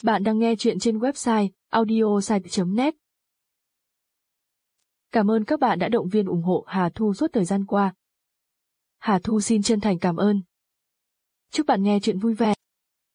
Bạn đang nghe chuyện trên website audiosite.net. Cảm ơn các bạn đã động viên ủng hộ Hà Thu suốt thời gian qua. Hà Thu xin chân thành cảm ơn. Chúc bạn nghe chuyện vui vẻ.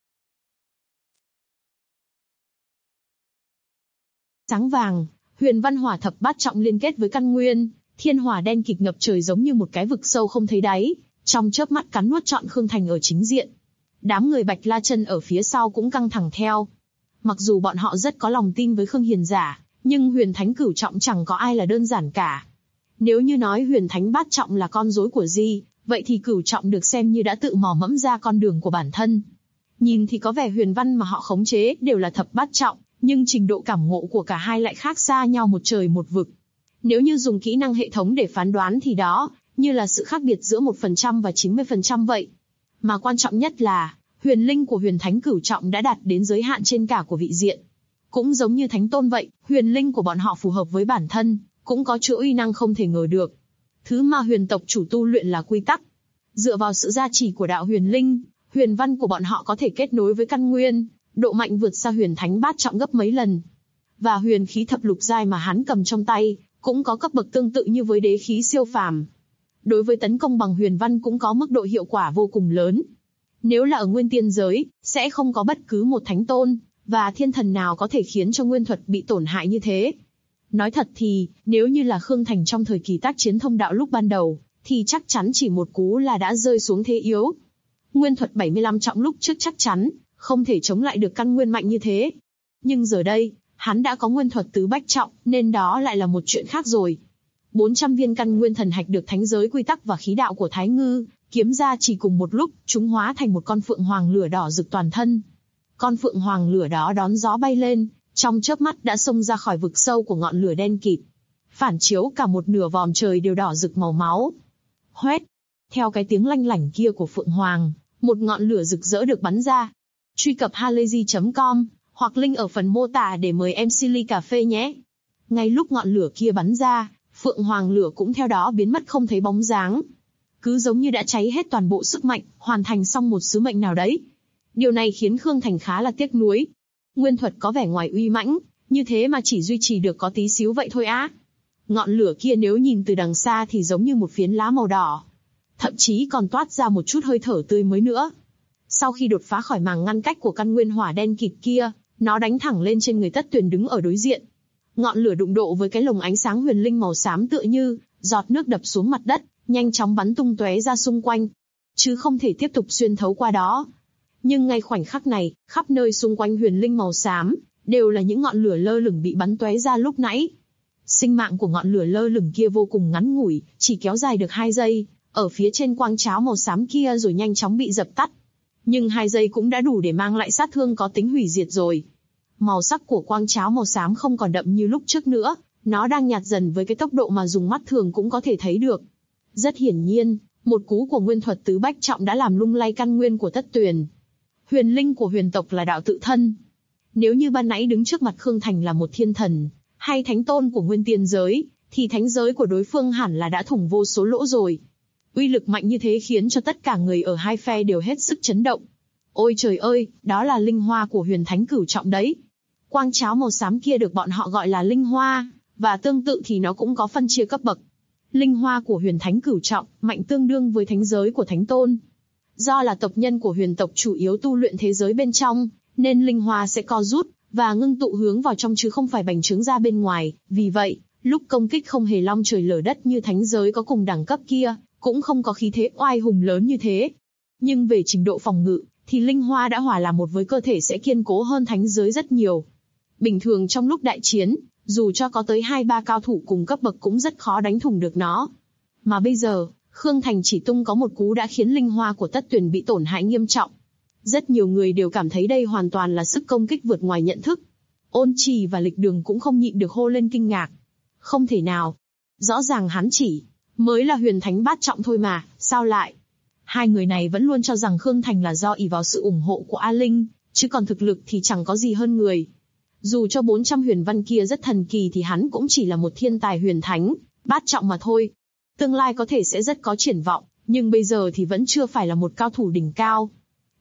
Sáng vàng, huyền văn hỏa thập bát trọng liên kết với căn nguyên, thiên hỏa đen kịt ngập trời giống như một cái vực sâu không thấy đáy, trong chớp mắt cắn nuốt trọn Khương Thành ở chính diện. Đám người Bạch La Chân ở phía sau cũng căng thẳng theo. Mặc dù bọn họ rất có lòng tin với Khương Hiền giả, nhưng huyền thánh cửu trọng chẳng có ai là đơn giản cả. Nếu như nói huyền thánh bát trọng là con rối của Di, vậy thì cửu trọng được xem như đã tự mò mẫm ra con đường của bản thân. Nhìn thì có vẻ huyền văn mà họ khống chế đều là thập bát trọng, nhưng trình độ cảm ngộ của cả hai lại khác xa nhau một trời một vực. Nếu như dùng kỹ năng hệ thống để phán đoán thì đó, như là sự khác biệt giữa 1% và 90% vậy. Mà quan trọng nhất là, huyền linh của huyền thánh cửu trọng đã đạt đến giới hạn trên cả của vị diện. Cũng giống như thánh tôn vậy, huyền linh của bọn họ phù hợp với bản thân, cũng có chỗ uy năng không thể ngờ được. Thứ mà huyền tộc chủ tu luyện là quy tắc. Dựa vào sự gia trì của đạo huyền linh, huyền văn của bọn họ có thể kết nối với căn nguyên, độ mạnh vượt xa huyền thánh bát trọng gấp mấy lần. Và huyền khí thập lục giai mà hắn cầm trong tay, cũng có cấp bậc tương tự như với đế khí siêu phàm. Đối với tấn công bằng huyền văn cũng có mức độ hiệu quả vô cùng lớn. Nếu là ở nguyên tiên giới, sẽ không có bất cứ một thánh tôn và thiên thần nào có thể khiến cho nguyên thuật bị tổn hại như thế. Nói thật thì, nếu như là Khương Thành trong thời kỳ tác chiến thông đạo lúc ban đầu, thì chắc chắn chỉ một cú là đã rơi xuống thế yếu. Nguyên thuật 75 trọng lúc trước chắc chắn không thể chống lại được căn nguyên mạnh như thế. Nhưng giờ đây, hắn đã có nguyên thuật tứ bách trọng, nên đó lại là một chuyện khác rồi. 400 viên căn nguyên thần hạch được thánh giới quy tắc và khí đạo của Thái Ngư kiếm ra chỉ cùng một lúc, chúng hóa thành một con phượng hoàng lửa đỏ rực toàn thân. Con phượng hoàng lửa đó đón gió bay lên, trong chớp mắt đã xông ra khỏi vực sâu của ngọn lửa đen kịt. Phản chiếu cả một nửa vòm trời đều đỏ rực màu máu. Hoét! Theo cái tiếng lanh lảnh kia của phượng hoàng, một ngọn lửa rực rỡ được bắn ra. Truy cập halayzi.com hoặc link ở phần mô tả để mời MC ly cà phê nhé. Ngay lúc ngọn lửa kia bắn ra, phượng hoàng lửa cũng theo đó biến mất không thấy bóng dáng. Cứ giống như đã cháy hết toàn bộ sức mạnh, hoàn thành xong một sứ mệnh nào đấy. Điều này khiến Khương Thành khá là tiếc nuối. Nguyên thuật có vẻ ngoài uy mãnh, như thế mà chỉ duy trì được có tí xíu vậy thôi á. Ngọn lửa kia nếu nhìn từ đằng xa thì giống như một phiến lá màu đỏ. Thậm chí còn toát ra một chút hơi thở tươi mới nữa. Sau khi đột phá khỏi màng ngăn cách của căn nguyên hỏa đen kịt kia, nó đánh thẳng lên trên người Tất Tuyền đứng ở đối diện. Ngọn lửa đụng độ với cái lồng ánh sáng huyền linh màu xám tựa như giọt nước đập xuống mặt đất, nhanh chóng bắn tung tóe ra xung quanh, chứ không thể tiếp tục xuyên thấu qua đó. Nhưng ngay khoảnh khắc này, khắp nơi xung quanh huyền linh màu xám đều là những ngọn lửa lơ lửng bị bắn tóe ra lúc nãy. Sinh mạng của ngọn lửa lơ lửng kia vô cùng ngắn ngủi, chỉ kéo dài được 2 giây, ở phía trên quang cháo màu xám kia rồi nhanh chóng bị dập tắt. Nhưng 2 giây cũng đã đủ để mang lại sát thương có tính hủy diệt rồi. Màu sắc của quang cháo màu xám không còn đậm như lúc trước nữa, nó đang nhạt dần với cái tốc độ mà dùng mắt thường cũng có thể thấy được. Rất hiển nhiên, một cú của nguyên thuật tứ bách trọng đã làm lung lay căn nguyên của Tất Tuyền. Huyền linh của huyền tộc là đạo tự thân. Nếu như ban nãy đứng trước mặt Khương Thành là một thiên thần, hay thánh tôn của nguyên tiên giới, thì thánh giới của đối phương hẳn là đã thủng vô số lỗ rồi. Uy lực mạnh như thế khiến cho tất cả người ở hai phe đều hết sức chấn động. Ôi trời ơi, đó là linh hoa của huyền thánh cửu trọng đấy. Quang cháo màu xám kia được bọn họ gọi là linh hoa, và tương tự thì nó cũng có phân chia cấp bậc. Linh hoa của huyền thánh cửu trọng, mạnh tương đương với thánh giới của thánh tôn. Do là tộc nhân của huyền tộc chủ yếu tu luyện thế giới bên trong, nên linh hoa sẽ co rút, và ngưng tụ hướng vào trong chứ không phải bành trướng ra bên ngoài. Vì vậy, lúc công kích không hề long trời lở đất như thánh giới có cùng đẳng cấp kia, cũng không có khí thế oai hùng lớn như thế. Nhưng về trình độ phòng ngự, thì linh hoa đã hòa làm một với cơ thể sẽ kiên cố hơn thánh giới rất nhiều. Bình thường trong lúc đại chiến, dù cho có tới 2-3 cao thủ cùng cấp bậc cũng rất khó đánh thủng được nó. Mà bây giờ, Khương Thành chỉ tung có một cú đã khiến linh hoa của Tất Tuyền bị tổn hại nghiêm trọng. Rất nhiều người đều cảm thấy đây hoàn toàn là sức công kích vượt ngoài nhận thức. Ôn Trì và Lịch Đường cũng không nhịn được hô lên kinh ngạc. Không thể nào. Rõ ràng hắn chỉ mới là huyền thánh bát trọng thôi mà, sao lại? Hai người này vẫn luôn cho rằng Khương Thành là do ỷ vào sự ủng hộ của A Linh, chứ còn thực lực thì chẳng có gì hơn người. Dù cho 400 huyền văn kia rất thần kỳ thì hắn cũng chỉ là một thiên tài huyền thánh, bát trọng mà thôi. Tương lai có thể sẽ rất có triển vọng, nhưng bây giờ thì vẫn chưa phải là một cao thủ đỉnh cao.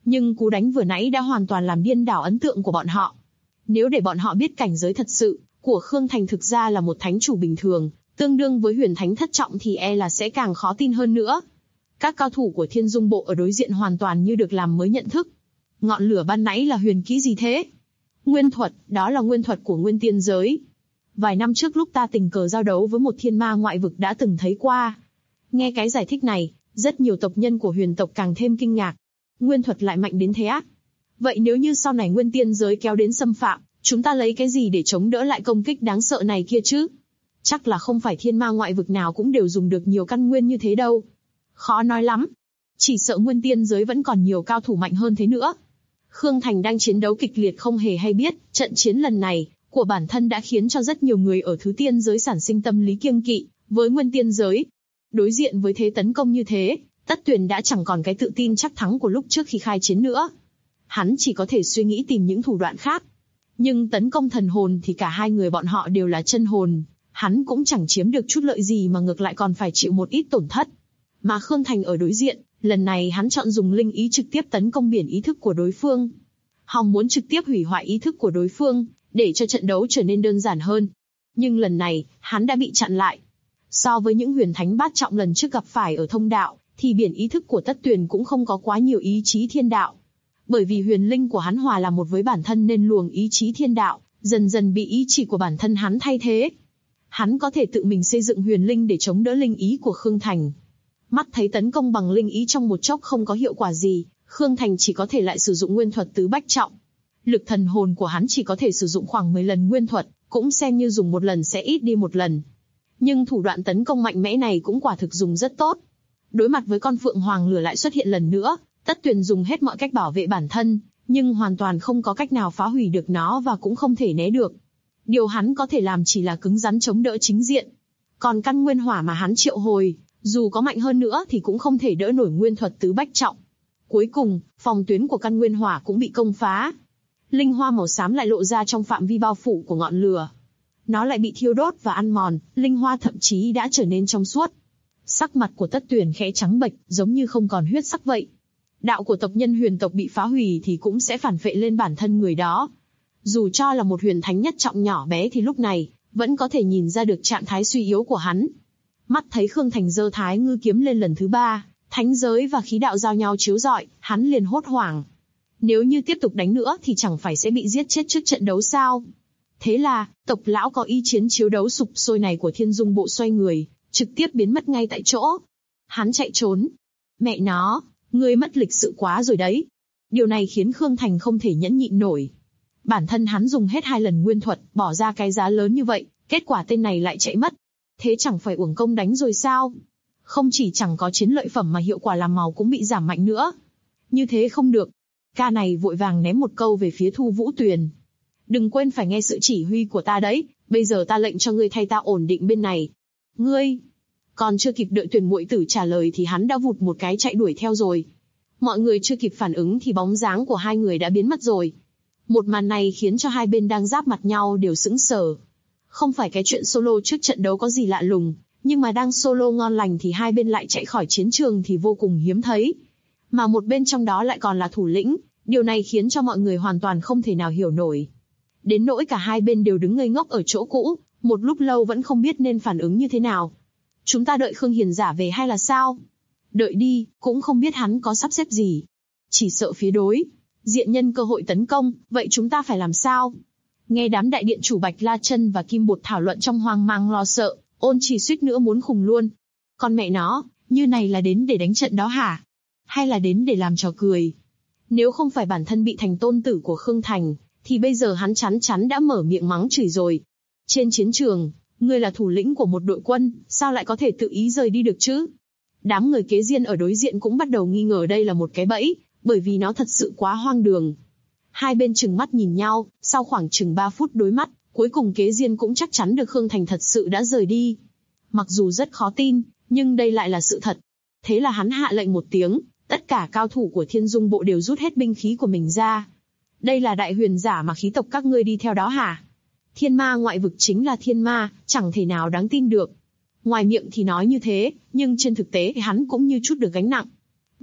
Nhưng cú đánh vừa nãy đã hoàn toàn làm điên đảo ấn tượng của bọn họ. Nếu để bọn họ biết cảnh giới thật sự của Khương Thành thực ra là một thánh chủ bình thường, tương đương với huyền thánh thất trọng thì e là sẽ càng khó tin hơn nữa. Các cao thủ của Thiên Dung Bộ ở đối diện hoàn toàn như được làm mới nhận thức. Ngọn lửa ban nãy là huyền kỹ gì thế? Nguyên thuật, đó là nguyên thuật của nguyên tiên giới. Vài năm trước lúc ta tình cờ giao đấu với một thiên ma ngoại vực đã từng thấy qua. Nghe cái giải thích này, rất nhiều tộc nhân của huyền tộc càng thêm kinh ngạc. Nguyên thuật lại mạnh đến thế á? Vậy nếu như sau này nguyên tiên giới kéo đến xâm phạm, chúng ta lấy cái gì để chống đỡ lại công kích đáng sợ này kia chứ? Chắc là không phải thiên ma ngoại vực nào cũng đều dùng được nhiều căn nguyên như thế đâu. Khó nói lắm. Chỉ sợ nguyên tiên giới vẫn còn nhiều cao thủ mạnh hơn thế nữa. Khương Thành đang chiến đấu kịch liệt không hề hay biết, trận chiến lần này của bản thân đã khiến cho rất nhiều người ở thứ tiên giới sản sinh tâm lý kiêng kỵ với nguyên tiên giới. Đối diện với thế tấn công như thế, Tất Tuyền đã chẳng còn cái tự tin chắc thắng của lúc trước khi khai chiến nữa. Hắn chỉ có thể suy nghĩ tìm những thủ đoạn khác. Nhưng tấn công thần hồn thì cả hai người bọn họ đều là chân hồn, hắn cũng chẳng chiếm được chút lợi gì mà ngược lại còn phải chịu một ít tổn thất. Mà Khương Thành ở đối diện, lần này hắn chọn dùng linh ý trực tiếp tấn công biển ý thức của đối phương. Hòng muốn trực tiếp hủy hoại ý thức của đối phương, để cho trận đấu trở nên đơn giản hơn. Nhưng lần này, hắn đã bị chặn lại. So với những huyền thánh bát trọng lần trước gặp phải ở thông đạo, thì biển ý thức của Tất Tuyền cũng không có quá nhiều ý chí thiên đạo. Bởi vì huyền linh của hắn hòa là một với bản thân nên luồng ý chí thiên đạo, dần dần bị ý chỉ của bản thân hắn thay thế. Hắn có thể tự mình xây dựng huyền linh để chống đỡ linh ý của Khương Thành. Mắt thấy tấn công bằng linh ý trong một chốc không có hiệu quả gì, Khương Thành chỉ có thể lại sử dụng nguyên thuật tứ bách trọng. Lực thần hồn của hắn chỉ có thể sử dụng khoảng 10 lần nguyên thuật, cũng xem như dùng một lần sẽ ít đi một lần. Nhưng thủ đoạn tấn công mạnh mẽ này cũng quả thực dùng rất tốt. Đối mặt với con phượng hoàng lửa lại xuất hiện lần nữa, Tất Tuyền dùng hết mọi cách bảo vệ bản thân, nhưng hoàn toàn không có cách nào phá hủy được nó và cũng không thể né được. Điều hắn có thể làm chỉ là cứng rắn chống đỡ chính diện. Còn căn nguyên hỏa mà hắn triệu hồi, dù có mạnh hơn nữa thì cũng không thể đỡ nổi nguyên thuật tứ bách trọng. Cuối cùng, phòng tuyến của căn nguyên hỏa cũng bị công phá. Linh hoa màu xám lại lộ ra trong phạm vi bao phủ của ngọn lửa. Nó lại bị thiêu đốt và ăn mòn, linh hoa thậm chí đã trở nên trong suốt. Sắc mặt của Tất Tuyền khẽ trắng bệch, giống như không còn huyết sắc vậy. Đạo của tộc nhân huyền tộc bị phá hủy thì cũng sẽ phản phệ lên bản thân người đó. Dù cho là một huyền thánh nhất trọng nhỏ bé thì lúc này, vẫn có thể nhìn ra được trạng thái suy yếu của hắn. Mắt thấy Khương Thành giơ Thái Ngư kiếm lên lần thứ 3, thánh giới và khí đạo giao nhau chiếu rọi, hắn liền hốt hoảng. Nếu như tiếp tục đánh nữa thì chẳng phải sẽ bị giết chết trước trận đấu sao? Thế là, tộc lão có ý chiến chiếu đấu sục sôi này của Thiên Dung Bộ xoay người, trực tiếp biến mất ngay tại chỗ. Hắn chạy trốn. Mẹ nó, ngươi mất lịch sự quá rồi đấy. Điều này khiến Khương Thành không thể nhẫn nhịn nổi. Bản thân hắn dùng hết 2 lần nguyên thuật, bỏ ra cái giá lớn như vậy, kết quả tên này lại chạy mất. Thế chẳng phải uổng công đánh rồi sao? Không chỉ chẳng có chiến lợi phẩm mà hiệu quả làm màu cũng bị giảm mạnh nữa. Như thế không được. Ca này vội vàng ném một câu về phía Thu Vũ Tuyền. Đừng quên phải nghe sự chỉ huy của ta đấy, bây giờ ta lệnh cho ngươi thay ta ổn định bên này. Ngươi... Còn chưa kịp đợi Tuyền muội tử trả lời thì hắn đã vụt một cái chạy đuổi theo rồi. Mọi người chưa kịp phản ứng thì bóng dáng của hai người đã biến mất rồi. Một màn này khiến cho hai bên đang giáp mặt nhau đều sững sờ. Không phải cái chuyện solo trước trận đấu có gì lạ lùng, nhưng mà đang solo ngon lành thì hai bên lại chạy khỏi chiến trường thì vô cùng hiếm thấy. Mà một bên trong đó lại còn là thủ lĩnh, điều này khiến cho mọi người hoàn toàn không thể nào hiểu nổi. Đến nỗi cả hai bên đều đứng ngây ngốc ở chỗ cũ, một lúc lâu vẫn không biết nên phản ứng như thế nào. Chúng ta đợi Khương Hiền giả về hay là sao? Đợi đi, cũng không biết hắn có sắp xếp gì. Chỉ sợ phía đối diện nhân cơ hội tấn công, vậy chúng ta phải làm sao? Nghe đám đại điện chủ Bạch La Chân và Kim Bột thảo luận trong hoang mang lo sợ, Ôn Chỉ suýt nữa muốn khùng luôn. Con mẹ nó, như này là đến để đánh trận đó hả? Hay là đến để làm trò cười? Nếu không phải bản thân bị thành tôn tử của Khương Thành, thì bây giờ hắn chắn chắn đã mở miệng mắng chửi rồi. Trên chiến trường, ngươi là thủ lĩnh của một đội quân, sao lại có thể tự ý rời đi được chứ? Đám người kế diên ở đối diện cũng bắt đầu nghi ngờ đây là một cái bẫy, bởi vì nó thật sự quá hoang đường. Hai bên trừng mắt nhìn nhau, sau khoảng chừng 3 phút đối mắt, cuối cùng kế diên cũng chắc chắn được Khương Thành thật sự đã rời đi. Mặc dù rất khó tin, nhưng đây lại là sự thật. Thế là hắn hạ lệnh một tiếng, tất cả cao thủ của Thiên Dung Bộ đều rút hết binh khí của mình ra. Đây là đại huyền giả mà khí tộc các ngươi đi theo đó hả? Thiên ma ngoại vực chính là thiên ma, chẳng thể nào đáng tin được. Ngoài miệng thì nói như thế, nhưng trên thực tế thì hắn cũng như chút được gánh nặng.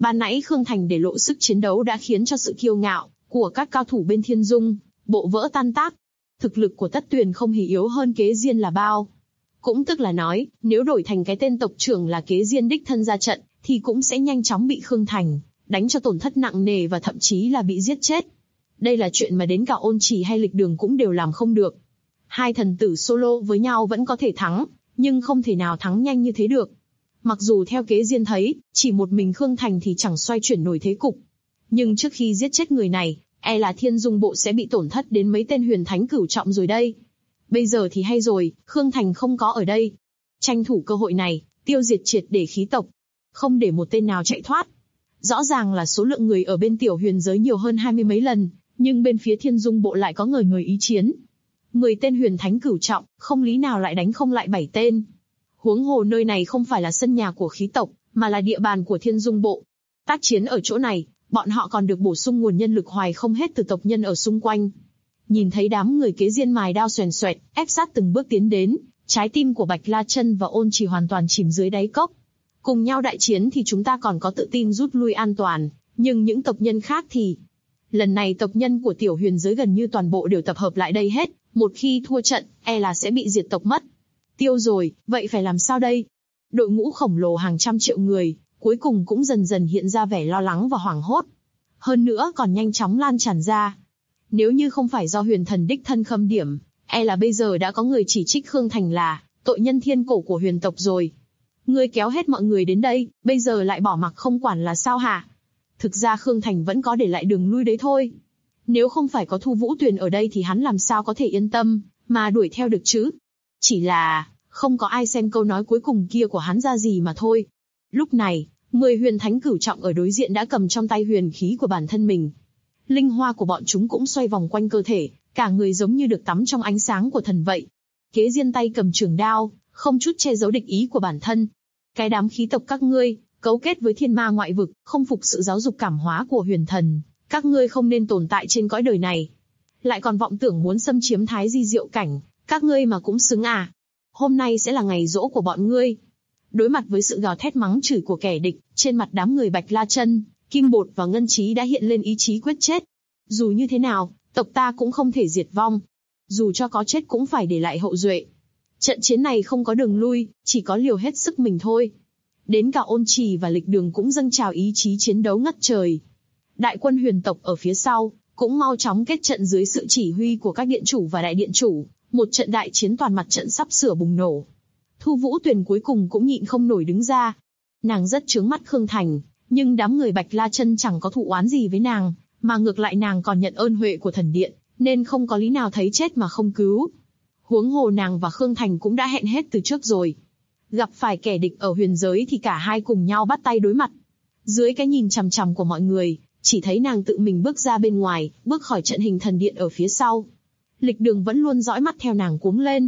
Ban nãy Khương Thành để lộ sức chiến đấu đã khiến cho sự kiêu ngạo của các cao thủ bên Thiên Dung Bộ vỡ tan tác. Thực lực của Tất Tuyền không hề yếu hơn Kế Diên là bao. Cũng tức là nói, nếu đổi thành cái tên tộc trưởng là Kế Diên đích thân ra trận, thì cũng sẽ nhanh chóng bị Khương Thành đánh cho tổn thất nặng nề và thậm chí là bị giết chết. Đây là chuyện mà đến cả Ôn Trì hay Lịch Đường cũng đều làm không được. Hai thần tử solo với nhau vẫn có thể thắng, nhưng không thể nào thắng nhanh như thế được. Mặc dù theo Kế Diên thấy, chỉ một mình Khương Thành thì chẳng xoay chuyển nổi thế cục. Nhưng trước khi giết chết người này, e là Thiên Dung Bộ sẽ bị tổn thất đến mấy tên huyền thánh cửu trọng rồi đây. Bây giờ thì hay rồi, Khương Thành không có ở đây. Tranh thủ cơ hội này, tiêu diệt triệt để khí tộc. Không để một tên nào chạy thoát. Rõ ràng là số lượng người ở bên tiểu huyền giới nhiều hơn 20 mấy lần, nhưng bên phía Thiên Dung Bộ lại có người ý chiến. 10 tên huyền thánh cửu trọng, không lý nào lại đánh không lại 7 tên. Huống hồ nơi này không phải là sân nhà của khí tộc, mà là địa bàn của Thiên Dung Bộ. Tác chiến ở chỗ này, bọn họ còn được bổ sung nguồn nhân lực hoài không hết từ tộc nhân ở xung quanh. Nhìn thấy đám người Kế Diên mài đao xoèn xoẹt, ép sát từng bước tiến đến, trái tim của Bạch La Chân và Ôn Trì hoàn toàn chìm dưới đáy cốc. Cùng nhau đại chiến thì chúng ta còn có tự tin rút lui an toàn, nhưng những tộc nhân khác thì... Lần này tộc nhân của tiểu huyền giới gần như toàn bộ đều tập hợp lại đây hết, một khi thua trận, e là sẽ bị diệt tộc mất. Tiêu rồi, vậy phải làm sao đây? Đội ngũ khổng lồ hàng trăm triệu người, cuối cùng cũng dần dần hiện ra vẻ lo lắng và hoảng hốt. Hơn nữa còn nhanh chóng lan tràn ra. Nếu như không phải do huyền thần đích thân khâm điểm, e là bây giờ đã có người chỉ trích Khương Thành là tội nhân thiên cổ của huyền tộc rồi. Ngươi kéo hết mọi người đến đây, bây giờ lại bỏ mặc không quản là sao hả? Thực ra Khương Thành vẫn có để lại đường lui đấy thôi. Nếu không phải có Thu Vũ Tuyền ở đây thì hắn làm sao có thể yên tâm mà đuổi theo được chứ? Chỉ là không có ai xem câu nói cuối cùng kia của hắn ra gì mà thôi. Lúc này, 10 huyền thánh cửu trọng ở đối diện đã cầm trong tay huyền khí của bản thân mình. Linh hoa của bọn chúng cũng xoay vòng quanh cơ thể, cả người giống như được tắm trong ánh sáng của thần vậy. Kế Diên tay cầm trường đao, không chút che giấu địch ý của bản thân. Cái đám khí tộc các ngươi, cấu kết với thiên ma ngoại vực, không phục sự giáo dục cảm hóa của huyền thần, các ngươi không nên tồn tại trên cõi đời này. Lại còn vọng tưởng muốn xâm chiếm Thái Di Diệu Cảnh, các ngươi mà cũng xứng à? Hôm nay sẽ là ngày giỗ của bọn ngươi. Đối mặt với sự gào thét mắng chửi của kẻ địch, trên mặt đám người Bạch La Chân, Kim Bột và Ngân Trí đã hiện lên ý chí quyết chết. Dù như thế nào, tộc ta cũng không thể diệt vong. Dù cho có chết cũng phải để lại hậu duệ. Trận chiến này không có đường lui, chỉ có liều hết sức mình thôi. Đến cả Ôn Trì và Lịch Đường cũng dâng trào ý chí chiến đấu ngất trời. Đại quân huyền tộc ở phía sau, cũng mau chóng kết trận dưới sự chỉ huy của các điện chủ và đại điện chủ. Một trận đại chiến toàn mặt trận sắp sửa bùng nổ. Thu Vũ Tuyền cuối cùng cũng nhịn không nổi đứng ra. Nàng rất chướng mắt Khương Thành, nhưng đám người Bạch La Chân chẳng có thù oán gì với nàng, mà ngược lại nàng còn nhận ơn huệ của thần điện, nên không có lý nào thấy chết mà không cứu. Huống hồ nàng và Khương Thành cũng đã hẹn hết từ trước rồi. Gặp phải kẻ địch ở huyền giới thì cả hai cùng nhau bắt tay đối mặt. Dưới cái nhìn chằm chằm của mọi người, chỉ thấy nàng tự mình bước ra bên ngoài, bước khỏi trận hình thần điện ở phía sau. Lịch Đường vẫn luôn dõi mắt theo nàng cuống lên.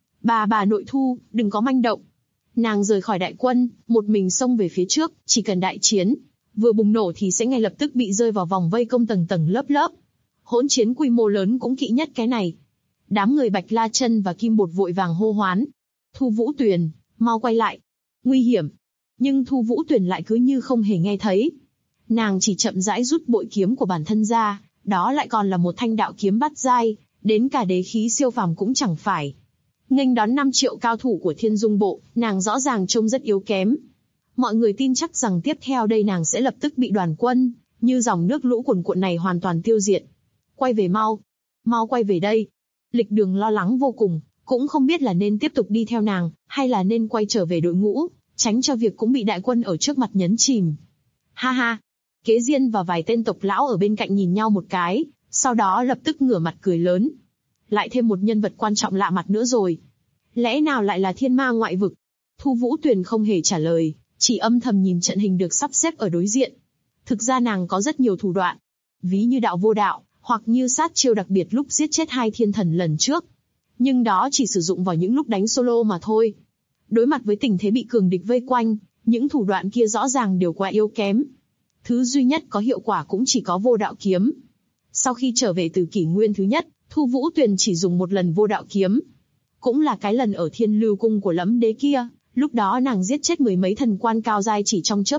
Bà nội Thu, đừng có manh động. Nàng rời khỏi đại quân, một mình xông về phía trước, chỉ cần đại chiến vừa bùng nổ thì sẽ ngay lập tức bị rơi vào vòng vây công tầng tầng lớp lớp. Hỗn chiến quy mô lớn cũng kỵ nhất cái này. Đám người Bạch La Chân và Kim Bột vội vàng hô hoán. Thu Vũ Tuyền, mau quay lại. Nguy hiểm. Nhưng Thu Vũ Tuyền lại cứ như không hề nghe thấy. Nàng chỉ chậm rãi rút bội kiếm của bản thân ra, đó lại còn là một thanh đạo kiếm bát giai, đến cả đế khí siêu phàm cũng chẳng phải. Nghênh đón 5 triệu cao thủ của Thiên Dung Bộ, nàng rõ ràng trông rất yếu kém. Mọi người tin chắc rằng tiếp theo đây nàng sẽ lập tức bị đoàn quân, như dòng nước lũ cuồn cuộn này hoàn toàn tiêu diệt. Quay về mau. Mau quay về đây. Lịch Đường lo lắng vô cùng, cũng không biết là nên tiếp tục đi theo nàng, hay là nên quay trở về đội ngũ, tránh cho việc cũng bị đại quân ở trước mặt nhấn chìm. Ha ha. Kế Diên và vài tên tộc lão ở bên cạnh nhìn nhau một cái, sau đó lập tức ngửa mặt cười lớn. Lại thêm một nhân vật quan trọng lạ mặt nữa rồi. Lẽ nào lại là thiên ma ngoại vực? Thu Vũ Tuyền không hề trả lời, chỉ âm thầm nhìn trận hình được sắp xếp ở đối diện. Thực ra nàng có rất nhiều thủ đoạn, ví như đạo vô đạo, hoặc như sát chiêu đặc biệt lúc giết chết 2 thiên thần lần trước. Nhưng đó chỉ sử dụng vào những lúc đánh solo mà thôi. Đối mặt với tình thế bị cường địch vây quanh, những thủ đoạn kia rõ ràng đều quá yếu kém. Thứ duy nhất có hiệu quả cũng chỉ có vô đạo kiếm. Sau khi trở về từ kỷ nguyên thứ nhất, Thu Vũ Tuyền chỉ dùng một lần vô đạo kiếm. Cũng là cái lần ở Thiên Lưu Cung của Lẫm Đế kia, lúc đó nàng giết chết 10 mấy thần quan cao giai chỉ trong chớp mắt,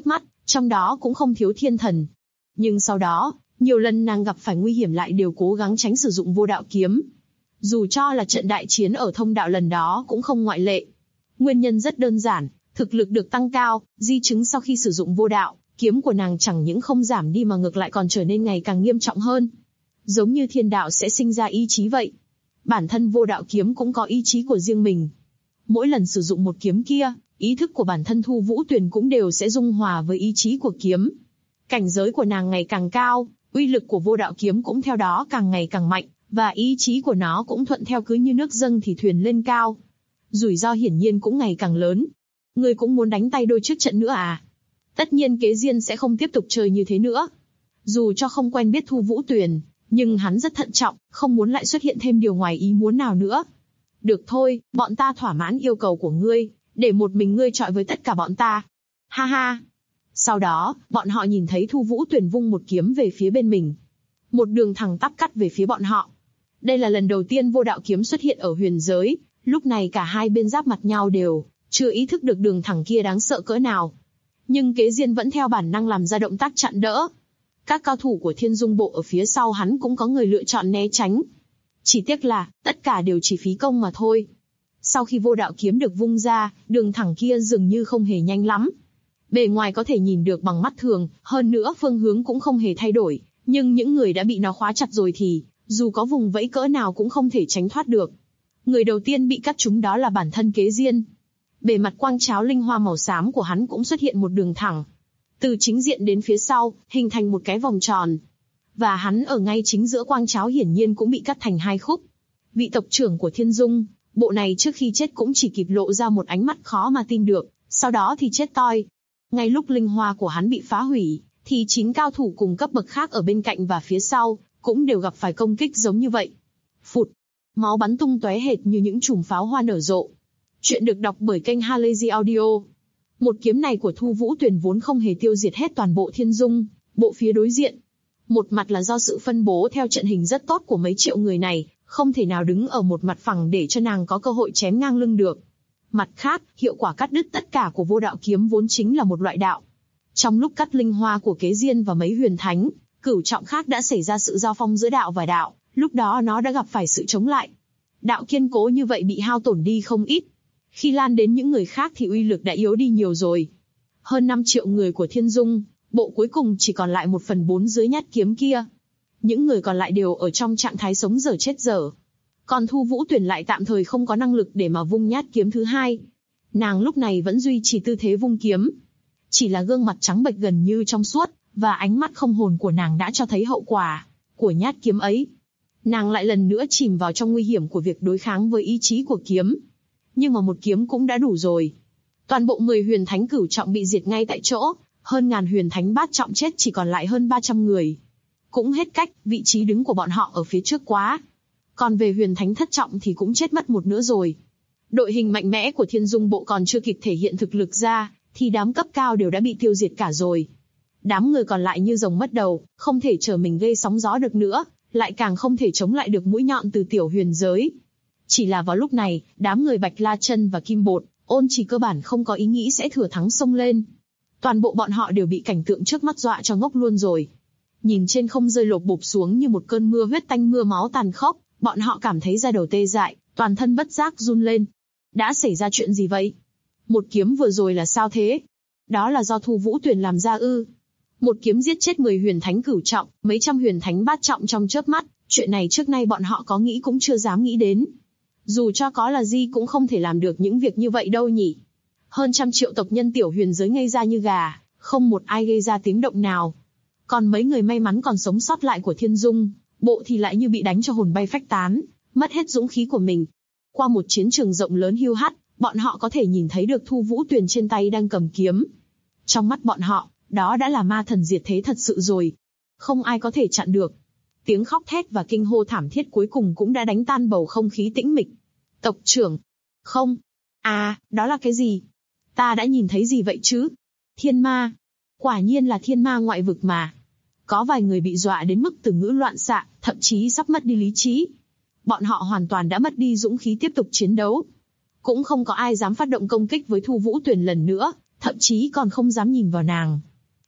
Trong đó cũng không thiếu thiên thần. Nhưng sau đó, nhiều lần nàng gặp phải nguy hiểm lại đều cố gắng tránh sử dụng vô đạo kiếm. Dù cho là trận đại chiến ở thông đạo lần đó cũng không ngoại lệ. Nguyên nhân rất đơn giản, thực lực được tăng cao, di chứng sau khi sử dụng vô đạo, kiếm của nàng chẳng những không giảm đi mà ngược lại còn trở nên ngày càng nghiêm trọng hơn. Giống như thiên đạo sẽ sinh ra ý chí vậy. Bản thân vô đạo kiếm cũng có ý chí của riêng mình. Mỗi lần sử dụng một kiếm kia, ý thức của bản thân Thu Vũ Tuyền cũng đều sẽ dung hòa với ý chí của kiếm. Cảnh giới của nàng ngày càng cao, uy lực của vô đạo kiếm cũng theo đó càng ngày càng mạnh, và ý chí của nó cũng thuận theo cứ như nước dâng thì thuyền lên cao. Rủi ro hiển nhiên cũng ngày càng lớn. Ngươi cũng muốn đánh tay đôi trước trận nữa à? Tất nhiên Kế Diên sẽ không tiếp tục chơi như thế nữa. Dù cho không quen biết Thu Vũ Tuyền, nhưng hắn rất thận trọng, không muốn lại xuất hiện thêm điều ngoài ý muốn nào nữa. Được thôi, bọn ta thỏa mãn yêu cầu của ngươi, để một mình ngươi chọi với tất cả bọn ta. Ha ha. Sau đó, bọn họ nhìn thấy Thu Vũ Tuyền vung một kiếm về phía bên mình. Một đường thẳng tắp cắt về phía bọn họ. Đây là lần đầu tiên vô đạo kiếm xuất hiện ở huyền giới, lúc này cả hai bên giáp mặt nhau đều chưa ý thức được đường thẳng kia đáng sợ cỡ nào. Nhưng Kế Diên vẫn theo bản năng làm ra động tác chặn đỡ. Các cao thủ của Thiên Dung Bộ ở phía sau hắn cũng có người lựa chọn né tránh. Chỉ tiếc là, tất cả đều chỉ phí công mà thôi. Sau khi vô đạo kiếm được vung ra, đường thẳng kia dường như không hề nhanh lắm. Bề ngoài có thể nhìn được bằng mắt thường, hơn nữa phương hướng cũng không hề thay đổi. Nhưng những người đã bị nó khóa chặt rồi thì, dù có vùng vẫy cỡ nào cũng không thể tránh thoát được. Người đầu tiên bị cắt trúng đó là bản thân Kế Diên. Bề mặt quang cháo linh hoa màu xám của hắn cũng xuất hiện một đường thẳng. Từ chính diện đến phía sau, hình thành một cái vòng tròn. Và hắn ở ngay chính giữa quang cháo hiển nhiên cũng bị cắt thành hai khúc. Vị tộc trưởng của Thiên Dung, bộ này trước khi chết cũng chỉ kịp lộ ra một ánh mắt khó mà tin được, sau đó thì chết toi. Ngay lúc linh hoa của hắn bị phá hủy, thì chính cao thủ cùng cấp bậc khác ở bên cạnh và phía sau, cũng đều gặp phải công kích giống như vậy. Phụt! Máu bắn tung tóe hệt như những chùm pháo hoa nở rộ. Chuyện được đọc bởi kênh Halazy Audio. Một kiếm này của Thu Vũ Tuyền vốn không hề tiêu diệt hết toàn bộ Thiên Dung, bộ phía đối diện. Một mặt là do sự phân bố theo trận hình rất tốt của mấy triệu người này, không thể nào đứng ở một mặt phẳng để cho nàng có cơ hội chém ngang lưng được. Mặt khác, hiệu quả cắt đứt tất cả của vô đạo kiếm vốn chính là một loại đạo. Trong lúc cắt linh hoa của Kế Diên và mấy huyền thánh, cửu trọng khác đã xảy ra sự giao phong giữa đạo và đạo, lúc đó nó đã gặp phải sự chống lại. Đạo kiên cố như vậy bị hao tổn đi không ít. Khi lan đến những người khác thì uy lực đã yếu đi nhiều rồi. Hơn 5 triệu người của Thiên Dung, bộ cuối cùng chỉ còn lại 1/4 dưới nhát kiếm kia. Những người còn lại đều ở trong trạng thái sống dở chết dở. Còn Thu Vũ Tuyền lại tạm thời không có năng lực để mà vung nhát kiếm thứ hai. Nàng lúc này vẫn duy trì tư thế vung kiếm. Chỉ là gương mặt trắng bệch gần như trong suốt, và ánh mắt không hồn của nàng đã cho thấy hậu quả của nhát kiếm ấy. Nàng lại lần nữa chìm vào trong nguy hiểm của việc đối kháng với ý chí của kiếm. Nhưng mà một kiếm cũng đã đủ rồi. Toàn bộ 10 huyền thánh cửu trọng bị diệt ngay tại chỗ, hơn ngàn huyền thánh bát trọng chết chỉ còn lại hơn 300 người. Cũng hết cách, vị trí đứng của bọn họ ở phía trước quá. Còn về huyền thánh thất trọng thì cũng chết mất một nửa rồi. Đội hình mạnh mẽ của Thiên Dung Bộ còn chưa kịp thể hiện thực lực ra, thì đám cấp cao đều đã bị tiêu diệt cả rồi. Đám người còn lại như rồng mất đầu, không thể chờ mình gây sóng gió được nữa, lại càng không thể chống lại được mũi nhọn từ tiểu huyền giới. Chỉ là vào lúc này, đám người Bạch La Chân và Kim Bột, Ôn Chỉ cơ bản không có ý nghĩ sẽ thừa thắng xông lên. Toàn bộ bọn họ đều bị cảnh tượng trước mắt dọa cho ngốc luôn rồi. Nhìn trên không rơi lộp bộp xuống như một cơn mưa huyết tanh mưa máu tàn khốc, bọn họ cảm thấy da đầu tê dại, toàn thân bất giác run lên. Đã xảy ra chuyện gì vậy? Một kiếm vừa rồi là sao thế? Đó là do Thu Vũ Tuyền làm ra ư? Một kiếm giết chết 10 huyền thánh cửu trọng, mấy trăm huyền thánh bát trọng trong chớp mắt, chuyện này trước nay bọn họ có nghĩ cũng chưa dám nghĩ đến. Dù cho có là Di cũng không thể làm được những việc như vậy đâu nhỉ. Hơn 100 triệu tộc nhân tiểu huyền giới ngây ra như gà, không một ai gây ra tiếng động nào. Còn mấy người may mắn còn sống sót lại của Thiên Dung Bộ thì lại như bị đánh cho hồn bay phách tán, mất hết dũng khí của mình. Qua một chiến trường rộng lớn hiu hắt, bọn họ có thể nhìn thấy được Thu Vũ Tuyền trên tay đang cầm kiếm. Trong mắt bọn họ, đó đã là ma thần diệt thế thật sự rồi. Không ai có thể chặn được. Tiếng khóc thét và kinh hô thảm thiết cuối cùng cũng đã đánh tan bầu không khí tĩnh mịch. Tộc trưởng. Không. À, đó là cái gì? Ta đã nhìn thấy gì vậy chứ? Thiên ma. Quả nhiên là thiên ma ngoại vực mà. Có vài người bị dọa đến mức từ ngữ loạn xạ, thậm chí sắp mất đi lý trí. Bọn họ hoàn toàn đã mất đi dũng khí tiếp tục chiến đấu. Cũng không có ai dám phát động công kích với Thu Vũ Tuyền lần nữa, thậm chí còn không dám nhìn vào nàng.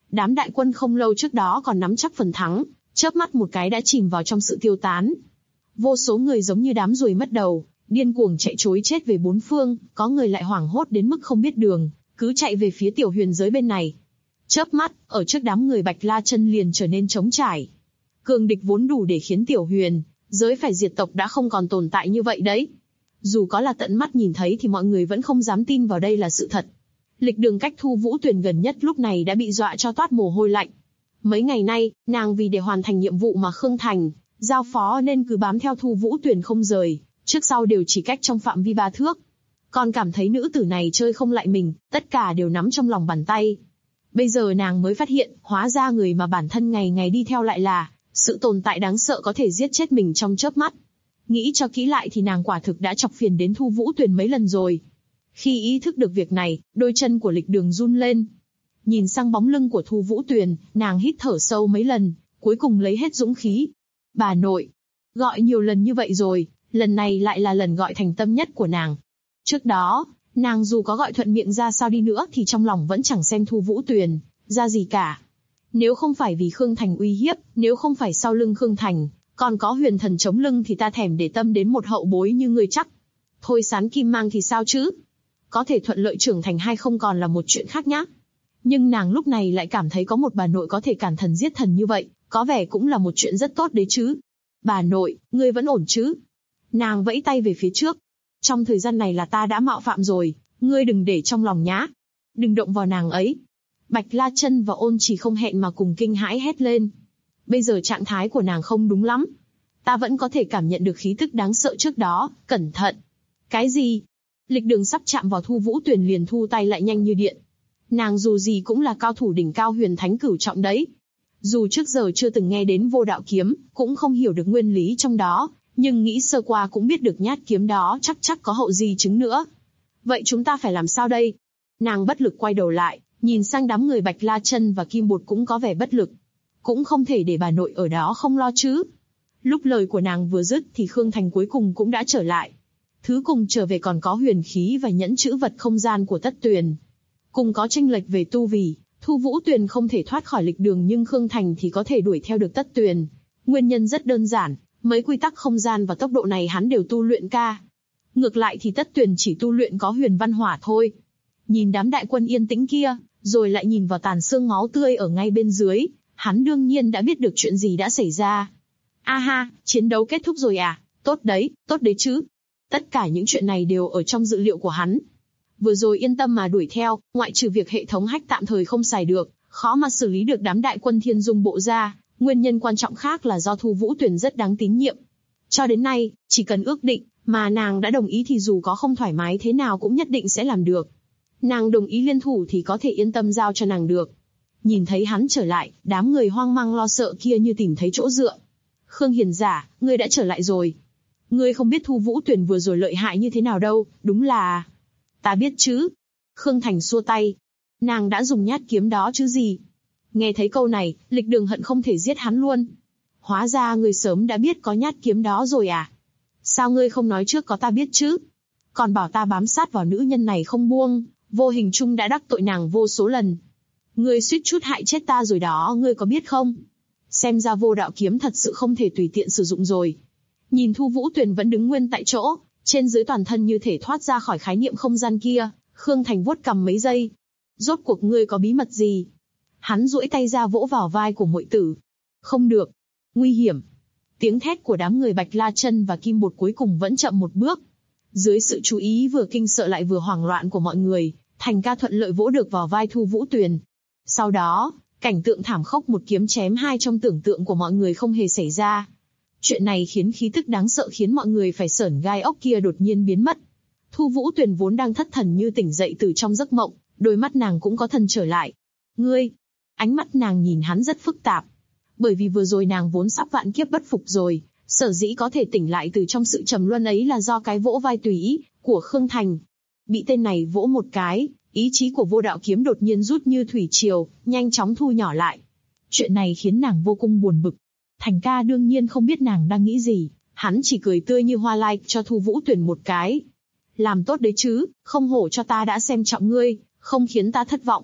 Đám đại quân không lâu trước đó còn nắm chắc phần thắng, chớp mắt một cái đã chìm vào trong sự tiêu tán. Vô số người giống như đám ruồi mất đầu, điên cuồng chạy trối chết về bốn phương, có người lại hoảng hốt đến mức không biết đường, cứ chạy về phía tiểu huyền giới bên này. Chớp mắt, ở trước đám người Bạch La Chân liền trở nên trống trải. Cường địch vốn đủ để khiến tiểu huyền giới phải diệt tộc đã không còn tồn tại như vậy đấy. Dù có là tận mắt nhìn thấy thì mọi người vẫn không dám tin vào đây là sự thật. Lịch Đường cách Thu Vũ Tuyền gần nhất lúc này đã bị dọa cho toát mồ hôi lạnh. Mấy ngày nay, nàng vì để hoàn thành nhiệm vụ mà Khương Thành giao phó nên cứ bám theo Thu Vũ Tuyền không rời, trước sau đều chỉ cách trong phạm vi 3 thước. Còn cảm thấy nữ tử này chơi không lại mình, tất cả đều nắm trong lòng bàn tay. Bây giờ nàng mới phát hiện, hóa ra người mà bản thân ngày ngày đi theo lại là sự tồn tại đáng sợ có thể giết chết mình trong chớp mắt. Nghĩ cho kỹ lại thì nàng quả thực đã chọc phiền đến Thu Vũ Tuyền mấy lần rồi. Khi ý thức được việc này, đôi chân của Lịch Đường run lên. Nhìn sang bóng lưng của Thu Vũ Tuyền, nàng hít thở sâu mấy lần, cuối cùng lấy hết dũng khí. Bà nội. Gọi nhiều lần như vậy rồi, lần này lại là lần gọi thành tâm nhất của nàng. Trước đó, nàng dù có gọi thuận miệng ra sao đi nữa thì trong lòng vẫn chẳng xem Thu Vũ Tuyền ra gì cả. Nếu không phải vì Khương Thành uy hiếp, nếu không phải sau lưng Khương Thành còn có huyền thần chống lưng thì ta thèm để tâm đến một hậu bối như ngươi chắc. Thôi Sán Kim Mang thì sao chứ? Có thể thuận lợi trưởng thành hay không còn là một chuyện khác nhá. Nhưng nàng lúc này lại cảm thấy có một bà nội có thể cản thần giết thần như vậy, có vẻ cũng là một chuyện rất tốt đấy chứ. Bà nội, ngươi vẫn ổn chứ? Nàng vẫy tay về phía trước. Trong thời gian này là ta đã mạo phạm rồi, ngươi đừng để trong lòng nhá. Đừng động vào nàng ấy. Bạch La Chân và Ôn Chỉ không hẹn mà cùng kinh hãi hét lên. Bây giờ trạng thái của nàng không đúng lắm. Ta vẫn có thể cảm nhận được khí tức đáng sợ trước đó, cẩn thận. Cái gì? Lịch Đường sắp chạm vào Thu Vũ Tuyền liền thu tay lại nhanh như điện. Nàng dù gì cũng là cao thủ đỉnh cao huyền thánh cửu trọng đấy. Dù trước giờ chưa từng nghe đến vô đạo kiếm, cũng không hiểu được nguyên lý trong đó, nhưng nghĩ sơ qua cũng biết được nhát kiếm đó chắc có hậu di chứng nữa. Vậy chúng ta phải làm sao đây? Nàng bất lực quay đầu lại, nhìn sang đám người Bạch La Chân và Kim Bột cũng có vẻ bất lực. Cũng không thể để bà nội ở đó không lo chứ. Lúc lời của nàng vừa dứt thì Khương Thành cuối cùng cũng đã trở lại. Thứ cùng trở về còn có huyền khí và nhẫn chữ vật không gian của Tất Tuyền. Cùng có chênh lệch về tu vi, Thu Vũ Tuyền không thể thoát khỏi Lịch Đường nhưng Khương Thành thì có thể đuổi theo được Tất Tuyền. Nguyên nhân rất đơn giản, mấy quy tắc không gian và tốc độ này hắn đều tu luyện ca. Ngược lại thì Tất Tuyền chỉ tu luyện có huyền văn hỏa thôi. Nhìn đám đại quân yên tĩnh kia, rồi lại nhìn vào tàn xương máu tươi ở ngay bên dưới, hắn đương nhiên đã biết được chuyện gì đã xảy ra. A ha, chiến đấu kết thúc rồi à? Tốt đấy chứ. Tất cả những chuyện này đều ở trong dự liệu của hắn. Vừa rồi yên tâm mà đuổi theo, ngoại trừ việc hệ thống hack tạm thời không xài được, khó mà xử lý được đám đại quân Thiên Dung bộ ra, nguyên nhân quan trọng khác là do Thu Vũ Tuyền rất đáng tín nhiệm. Cho đến nay, chỉ cần ước định, mà nàng đã đồng ý thì dù có không thoải mái thế nào cũng nhất định sẽ làm được. Nàng đồng ý liên thủ thì có thể yên tâm giao cho nàng được. Nhìn thấy hắn trở lại, đám người hoang mang lo sợ kia như tìm thấy chỗ dựa. Khương Hiền Giả, ngươi đã trở lại rồi. Ngươi không biết Thu Vũ Tuyền vừa rồi lợi hại như thế nào đâu, đúng là... Ta biết chứ. Khương Thành xua tay. Nàng đã dùng nhát kiếm đó chứ gì. Nghe thấy câu này, Lịch Đường hận không thể giết hắn luôn. Hóa ra ngươi sớm đã biết có nhát kiếm đó rồi à? Sao ngươi không nói trước có ta biết chứ? Còn bảo ta bám sát vào nữ nhân này không buông, vô hình chung đã đắc tội nàng vô số lần. Ngươi suýt chút hại chết ta rồi đó, ngươi có biết không? Xem ra vô đạo kiếm thật sự không thể tùy tiện sử dụng rồi. Nhìn Thu Vũ Tuyền vẫn đứng nguyên tại chỗ, trên dưới toàn thân như thể thoát ra khỏi khái niệm không gian kia, Khương Thành vuốt cằm mấy giây. Rốt cuộc ngươi có bí mật gì? Hắn duỗi tay ra vỗ vào vai của muội tử. Không được. Nguy hiểm. Tiếng thét của đám người Bạch La Chân và Kim Bột cuối cùng vẫn chậm một bước. Dưới sự chú ý vừa kinh sợ lại vừa hoảng loạn của mọi người, Thành ca thuận lợi vỗ được vào vai Thu Vũ Tuyền. Sau đó, cảnh tượng thảm khốc một kiếm chém hai trong tưởng tượng của mọi người không hề xảy ra. Chuyện này khiến khí tức đáng sợ khiến mọi người phải sởn gai ốc kia đột nhiên biến mất. Thu Vũ Tuyền vốn đang thất thần như tỉnh dậy từ trong giấc mộng, đôi mắt nàng cũng có thần trở lại. Ngươi! Ánh mắt nàng nhìn hắn rất phức tạp. Bởi vì vừa rồi nàng vốn sắp vạn kiếp bất phục rồi, sở dĩ có thể tỉnh lại từ trong sự trầm luân ấy là do cái vỗ vai tùy ý của Khương Thành. Bị tên này vỗ một cái, ý chí của vô đạo kiếm đột nhiên rút như thủy triều, nhanh chóng thu nhỏ lại. Chuyện này khiến nàng vô cùng buồn bực. Thành ca đương nhiên không biết nàng đang nghĩ gì, hắn chỉ cười tươi như hoa like cho Thu Vũ Tuyền một cái. Làm tốt đấy chứ, không hổ cho ta đã xem trọng ngươi, không khiến ta thất vọng.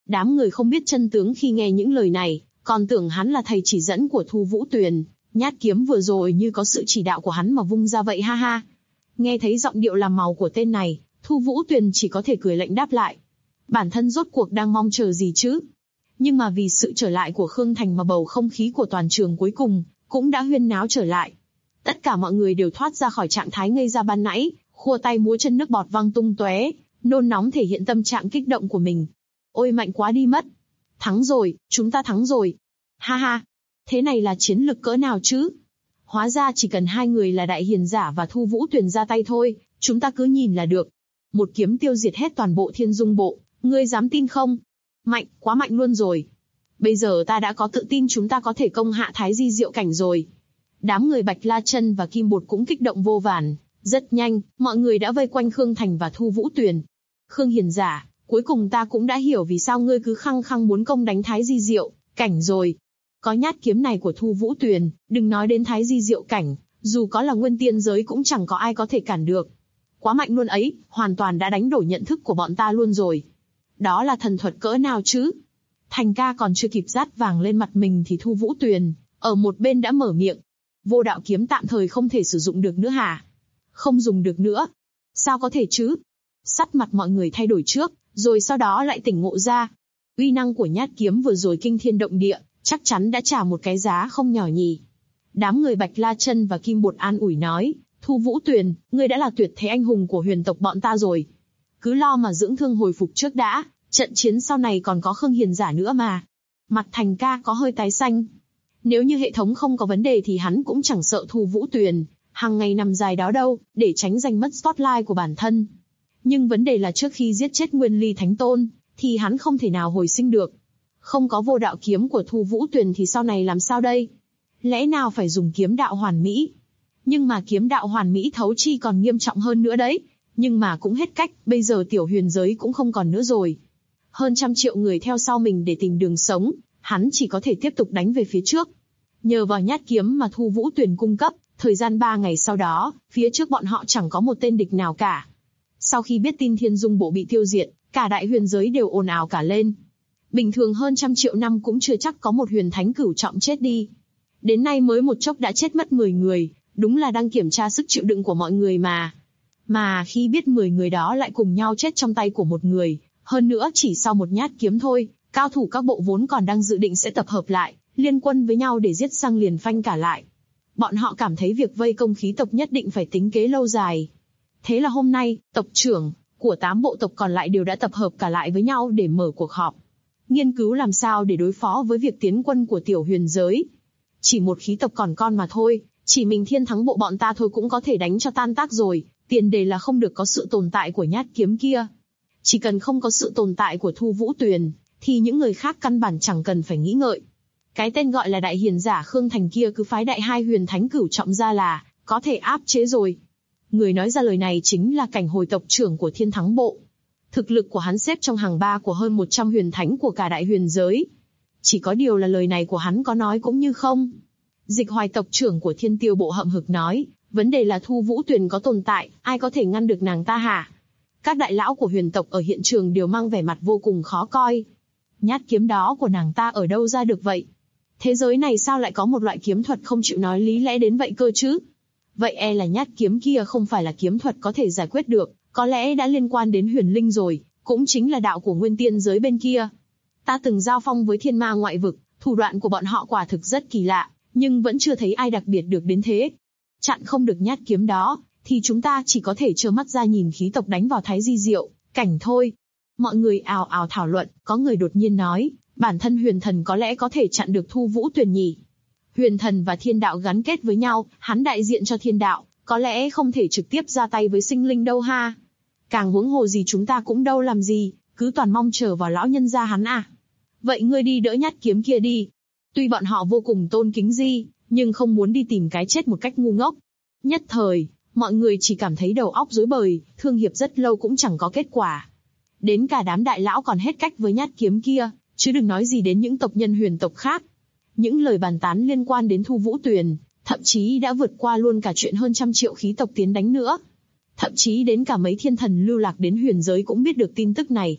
Đám người không biết chân tướng khi nghe những lời này, còn tưởng hắn là thầy chỉ dẫn của Thu Vũ Tuyền, nhát kiếm vừa rồi như có sự chỉ đạo của hắn mà vung ra vậy ha ha. Nghe thấy giọng điệu làm màu của tên này, Thu Vũ Tuyền chỉ có thể cười lạnh đáp lại. Bản thân rốt cuộc đang mong chờ gì chứ? Nhưng mà vì sự trở lại của Khương Thành mà bầu không khí của toàn trường cuối cùng cũng đã huyên náo trở lại. Tất cả mọi người đều thoát ra khỏi trạng thái ngây ra ban nãy, khua tay múa chân nước bọt văng tung tóe, nôn nóng thể hiện tâm trạng kích động của mình. Ôi mạnh quá đi mất. Thắng rồi, chúng ta thắng rồi. Ha ha, thế này là chiến lực cỡ nào chứ? Hóa ra chỉ cần hai người là Đại Hiền Giả và Thu Vũ Tuyền ra tay thôi, chúng ta cứ nhìn là được. Một kiếm tiêu diệt hết toàn bộ Thiên Dung Bộ, ngươi dám tin không? Mạnh, quá mạnh luôn rồi. Bây giờ ta đã có tự tin chúng ta có thể công hạ Thái Di Diệu Cảnh rồi. Đám người Bạch La Chân và Kim Bột cũng kích động vô vàn. Rất nhanh, mọi người đã vây quanh Khương Thành và Thu Vũ Tuyền. Khương Hiền Giả, cuối cùng ta cũng đã hiểu vì sao ngươi cứ khăng khăng muốn công đánh Thái Di Diệu Cảnh rồi. Có nhát kiếm này của Thu Vũ Tuyền, đừng nói đến Thái Di Diệu Cảnh, dù có là nguyên tiên giới cũng chẳng có ai có thể cản được. Quá mạnh luôn ấy, hoàn toàn đã đánh đổi nhận thức của bọn ta luôn rồi. Đó là thần thuật cỡ nào chứ? Thành ca còn chưa kịp dát vàng lên mặt mình thì Thu Vũ Tuyền ở một bên đã mở miệng. Vô đạo kiếm tạm thời không thể sử dụng được nữa hả? Không dùng được nữa. Sao có thể chứ? Sắc mặt mọi người thay đổi trước, rồi sau đó lại tỉnh ngộ ra. Uy năng của nhát kiếm vừa rồi kinh thiên động địa, chắc chắn đã trả một cái giá không nhỏ nhỉ. Đám người Bạch La Chân và Kim Bột an ủi nói, Thu Vũ Tuyền, ngươi đã là tuyệt thế anh hùng của huyền tộc bọn ta rồi. Cứ lo mà dưỡng thương hồi phục trước đã, trận chiến sau này còn có Khương Hiền Giả nữa mà. Mặt Thành ca có hơi tái xanh. Nếu như hệ thống không có vấn đề thì hắn cũng chẳng sợ Thu Vũ Tuyền hàng ngày nằm dài đó đâu, để tránh giành mất spotlight của bản thân. Nhưng vấn đề là trước khi giết chết Nguyên Ly Thánh Tôn, thì hắn không thể nào hồi sinh được. Không có vô đạo kiếm của Thu Vũ Tuyền thì sau này làm sao đây? Lẽ nào phải dùng kiếm đạo hoàn mỹ? Nhưng mà kiếm đạo hoàn mỹ thấu chi còn nghiêm trọng hơn nữa đấy. Nhưng mà cũng hết cách, bây giờ tiểu huyền giới cũng không còn nữa rồi. Hơn 100 triệu người theo sau mình để tìm đường sống, hắn chỉ có thể tiếp tục đánh về phía trước. Nhờ vào nhát kiếm mà Thu Vũ Tuyền cung cấp, thời gian 3 ngày sau đó, phía trước bọn họ chẳng có một tên địch nào cả. Sau khi biết tin Thiên Dung Bộ bị tiêu diệt, cả đại huyền giới đều ồn ào cả lên. Bình thường hơn 100 triệu năm cũng chưa chắc có một huyền thánh cửu trọng chết đi. Đến nay mới một chốc đã chết mất 10 người, đúng là đang kiểm tra sức chịu đựng của mọi người mà. Mà khi biết 10 người đó lại cùng nhau chết trong tay của một người, hơn nữa chỉ sau một nhát kiếm thôi, cao thủ các bộ vốn còn đang dự định sẽ tập hợp lại, liên quân với nhau để giết sang liền phanh cả lại. Bọn họ cảm thấy việc vây công khí tộc nhất định phải tính kế lâu dài. Thế là hôm nay, tộc trưởng của 8 bộ tộc còn lại đều đã tập hợp cả lại với nhau để mở cuộc họp. Nghiên cứu làm sao để đối phó với việc tiến quân của tiểu huyền giới. Chỉ một khí tộc còn con mà thôi, chỉ mình Thiên Thắng Bộ bọn ta thôi cũng có thể đánh cho tan tác rồi, tiền đề là không được có sự tồn tại của nhát kiếm kia. Chỉ cần không có sự tồn tại của Thu Vũ Tuyền, thì những người khác căn bản chẳng cần phải nghĩ ngợi. Cái tên gọi là Đại Hiền Giả Khương Thành kia cứ phái đại 2 huyền thánh cửu trọng ra là có thể áp chế rồi. Người nói ra lời này chính là Cảnh Hồi tộc trưởng của Thiên Thắng Bộ. Thực lực của hắn xếp trong hàng 3 của hơn 100 huyền thánh của cả đại huyền giới. Chỉ có điều là lời này của hắn có nói cũng như không. Dịch Hoài tộc trưởng của Thiên Tiêu Bộ hậm hực nói, vấn đề là Thu Vũ Tuyền có tồn tại, ai có thể ngăn được nàng ta hả? Các đại lão của huyền tộc ở hiện trường đều mang vẻ mặt vô cùng khó coi. Nhát kiếm đó của nàng ta ở đâu ra được vậy? Thế giới này sao lại có một loại kiếm thuật không chịu nói lý lẽ đến vậy cơ chứ? Vậy e là nhát kiếm kia không phải là kiếm thuật có thể giải quyết được, có lẽ đã liên quan đến huyền linh rồi, cũng chính là đạo của nguyên tiên giới bên kia. Ta từng giao phong với thiên ma ngoại vực, thủ đoạn của bọn họ quả thực rất kỳ lạ, nhưng vẫn chưa thấy ai đặc biệt được đến thế. Chặn không được nhát kiếm đó, thì chúng ta chỉ có thể trơ mắt ra nhìn khí tộc đánh vào Thái Di Diệu Cảnh thôi. Mọi người ào ào thảo luận, có người đột nhiên nói, bản thân huyền thần có lẽ có thể chặn được Thu Vũ Tuyền nhỉ. Huyền thần và thiên đạo gắn kết với nhau, hắn đại diện cho thiên đạo, có lẽ không thể trực tiếp ra tay với sinh linh đâu ha. Càng huống hồ gì chúng ta cũng đâu làm gì, cứ toàn mong chờ vào lão nhân gia hắn à. Vậy ngươi đi đỡ nhát kiếm kia đi. Tuy bọn họ vô cùng tôn kính Di, nhưng không muốn đi tìm cái chết một cách ngu ngốc. Nhất thời, mọi người chỉ cảm thấy đầu óc rối bời, thương hiệp rất lâu cũng chẳng có kết quả. Đến cả đám đại lão còn hết cách với nhát kiếm kia, chứ đừng nói gì đến những tộc nhân huyền tộc khác. Những lời bàn tán liên quan đến Thu Vũ Tuyền, thậm chí đã vượt qua luôn cả chuyện hơn 100 triệu khí tộc tiến đánh nữa. Thậm chí đến cả mấy thiên thần lưu lạc đến huyền giới cũng biết được tin tức này.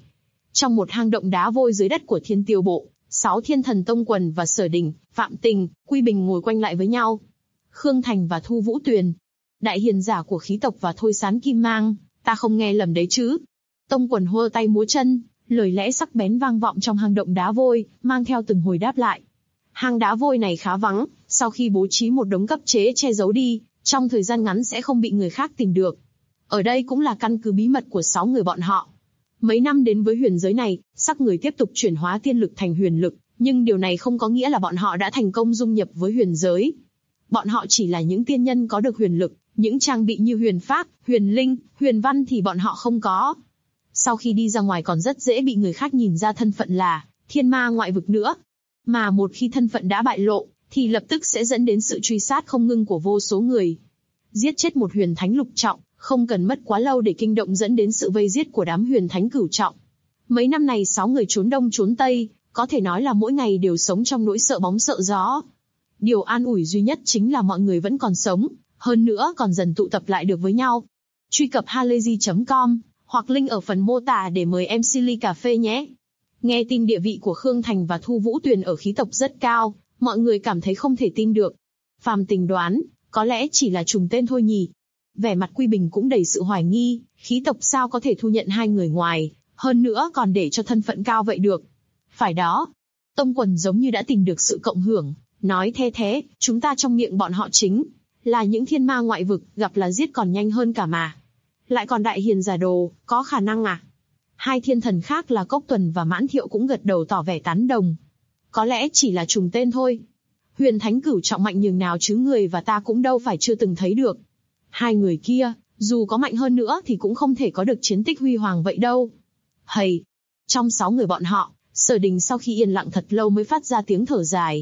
Trong một hang động đá vôi dưới đất của Thiên Tiêu Bộ, 6 thiên thần Tông Quần và Sở Đình, Phạm Tình, Quy Bình ngồi quanh lại với nhau. Khương Thành và Thu Vũ Tuyền. Đại hiền giả của khí tộc và Thôi Sán Kim Mang, ta không nghe lầm đấy chứ? Tông Quần hô tay múa chân, lời lẽ sắc bén vang vọng trong hang động đá vôi, mang theo từng hồi đáp lại. Hang đá vôi này khá vắng, sau khi bố trí một đống cấp chế che giấu đi, trong thời gian ngắn sẽ không bị người khác tìm được. Ở đây cũng là căn cứ bí mật của 6 người bọn họ. Mấy năm đến với huyền giới này, sắc người tiếp tục chuyển hóa tiên lực thành huyền lực, nhưng điều này không có nghĩa là bọn họ đã thành công dung nhập với huyền giới. Bọn họ chỉ là những tiên nhân có được huyền lực, những trang bị như huyền pháp, huyền linh, huyền văn thì bọn họ không có. Sau khi đi ra ngoài còn rất dễ bị người khác nhìn ra thân phận là thiên ma ngoại vực nữa. Mà một khi thân phận đã bại lộ, thì lập tức sẽ dẫn đến sự truy sát không ngưng của vô số người. Giết chết một huyền thánh lục trọng, không cần mất quá lâu để kinh động dẫn đến sự vây giết của đám huyền thánh cửu trọng. Mấy năm này 6 người trốn đông trốn tây, có thể nói là mỗi ngày đều sống trong nỗi sợ bóng sợ gió. Điều an ủi duy nhất chính là mọi người vẫn còn sống, hơn nữa còn dần tụ tập lại được với nhau. Truy cập halayzi.com hoặc link ở phần mô tả để mời MC ly cà phê nhé. Nghe tin địa vị của Khương Thành và Thu Vũ Tuyền ở khí tộc rất cao, mọi người cảm thấy không thể tin được. Phàm Tình đoán, có lẽ chỉ là trùng tên thôi nhỉ. Vẻ mặt Quy Bình cũng đầy sự hoài nghi, khí tộc sao có thể thu nhận 2 người ngoài, hơn nữa còn để cho thân phận cao vậy được. Phải đó. Tông Quần giống như đã tìm được sự cộng hưởng, nói thế, chúng ta trong miệng bọn họ chính là những thiên ma ngoại vực, gặp là giết còn nhanh hơn cả mà. Lại còn đại hiền giả đồ, có khả năng à? 2 thiên thần khác là Cốc Tuần và Mãn Thiệu cũng gật đầu tỏ vẻ tán đồng. Có lẽ chỉ là trùng tên thôi. Huyền thánh cửu trọng mạnh nhường nào chứ người và ta cũng đâu phải chưa từng thấy được. 2 người kia, dù có mạnh hơn nữa thì cũng không thể có được chiến tích huy hoàng vậy đâu. Hầy! Trong 6 người bọn họ, Sở Đình sau khi yên lặng thật lâu mới phát ra tiếng thở dài.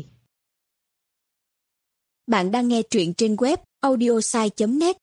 Bạn đang nghe truyện trên web audiosai.net.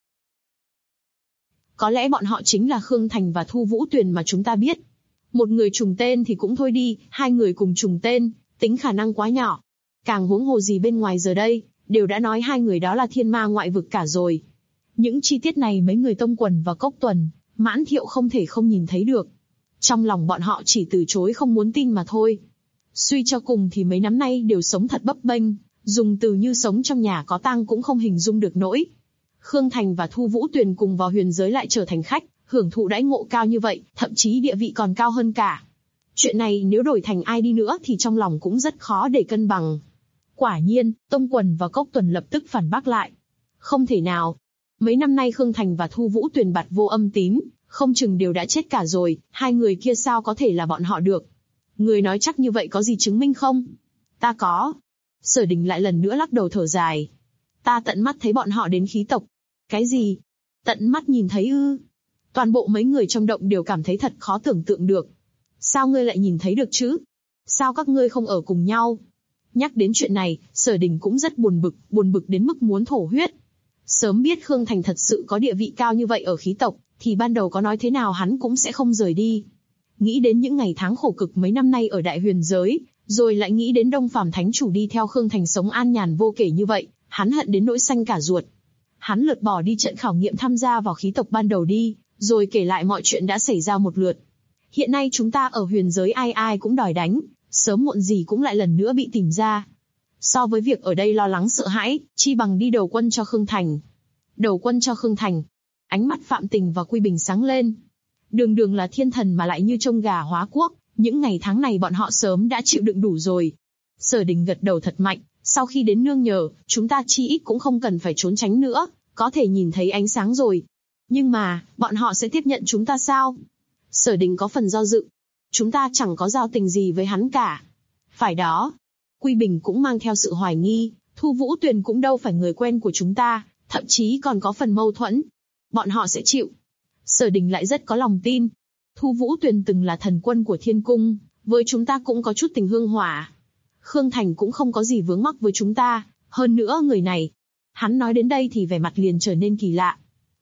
Có lẽ bọn họ chính là Khương Thành và Thu Vũ Tuyền mà chúng ta biết. Một người trùng tên thì cũng thôi đi, 2 người cùng trùng tên, tính khả năng quá nhỏ. Càng huống hồ gì bên ngoài giờ đây, đều đã nói 2 người đó là thiên ma ngoại vực cả rồi. Những chi tiết này mấy người Tông Quần và Cốc Tuần, Mãn Thiệu không thể không nhìn thấy được. Trong lòng bọn họ chỉ từ chối không muốn tin mà thôi. Suy cho cùng thì mấy năm nay đều sống thật bấp bênh, dùng từ như sống trong nhà có tang cũng không hình dung được nỗi. Khương Thành và Thu Vũ Tuyền cùng vào huyền giới lại trở thành khách, hưởng thụ đãi ngộ cao như vậy, thậm chí địa vị còn cao hơn cả. Chuyện này nếu đổi thành ai đi nữa thì trong lòng cũng rất khó để cân bằng. Quả nhiên, Tông Quần và Cốc Tuần lập tức phản bác lại. Không thể nào. Mấy năm nay Khương Thành và Thu Vũ Tuyền bạt vô âm tín, không chừng đều đã chết cả rồi, 2 người kia sao có thể là bọn họ được. Người nói chắc như vậy có gì chứng minh không? Ta có. Sở Đình lại lần nữa lắc đầu thở dài. Ta tận mắt thấy bọn họ đến khí tộc. Cái gì? Tận mắt nhìn thấy ư? Toàn bộ mấy người trong động đều cảm thấy thật khó tưởng tượng được. Sao ngươi lại nhìn thấy được chứ? Sao các ngươi không ở cùng nhau? Nhắc đến chuyện này, Sở Đình cũng rất buồn bực đến mức muốn thổ huyết. Sớm biết Khương Thành thật sự có địa vị cao như vậy ở khí tộc, thì ban đầu có nói thế nào hắn cũng sẽ không rời đi. Nghĩ đến những ngày tháng khổ cực mấy năm nay ở đại huyền giới, rồi lại nghĩ đến Đông Phàm Thánh Chủ đi theo Khương Thành sống an nhàn vô kể như vậy, hắn hận đến nỗi xanh cả ruột. Hắn lượt bỏ đi trận khảo nghiệm tham gia vào khí tộc ban đầu đi, rồi kể lại mọi chuyện đã xảy ra một lượt. Hiện nay chúng ta ở huyền giới ai ai cũng đòi đánh, sớm muộn gì cũng lại lần nữa bị tìm ra. So với việc ở đây lo lắng sợ hãi, chi bằng đi đầu quân cho Khương Thành. Đầu quân cho Khương Thành. Ánh mắt Phạm Tình và Quy Bình sáng lên. Đường là thiên thần mà lại như trông gà hóa quốc, những ngày tháng này bọn họ sớm đã chịu đựng đủ rồi. Sở Đình gật đầu thật mạnh, sau khi đến nương nhờ, chúng ta chi ít cũng không cần phải trốn tránh nữa, có thể nhìn thấy ánh sáng rồi. Nhưng mà, bọn họ sẽ tiếp nhận chúng ta sao? Sở Đình có phần do dự. Chúng ta chẳng có giao tình gì với hắn cả. Phải đó. Quy Bình cũng mang theo sự hoài nghi, Thu Vũ Tuyền cũng đâu phải người quen của chúng ta, thậm chí còn có phần mâu thuẫn. Bọn họ sẽ chịu. Sở Đình lại rất có lòng tin. Thu Vũ Tuyền từng là thần quân của Thiên Cung, với chúng ta cũng có chút tình hương hỏa. Khương Thành cũng không có gì vướng mắc với chúng ta, hơn nữa người này. Hắn nói đến đây thì vẻ mặt liền trở nên kỳ lạ.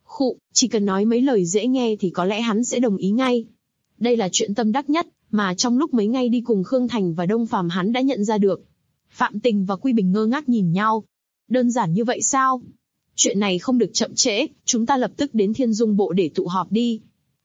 Chỉ cần nói mấy lời dễ nghe thì có lẽ hắn sẽ đồng ý ngay. Đây là chuyện tâm đắc nhất, mà trong lúc mấy ngày đi cùng Khương Thành và Đông Phàm hắn đã nhận ra được. Phạm Tình và Quy Bình ngơ ngác nhìn nhau. Đơn giản như vậy sao? Chuyện này không được chậm trễ, chúng ta lập tức đến Thiên Dung Bộ để tụ họp đi.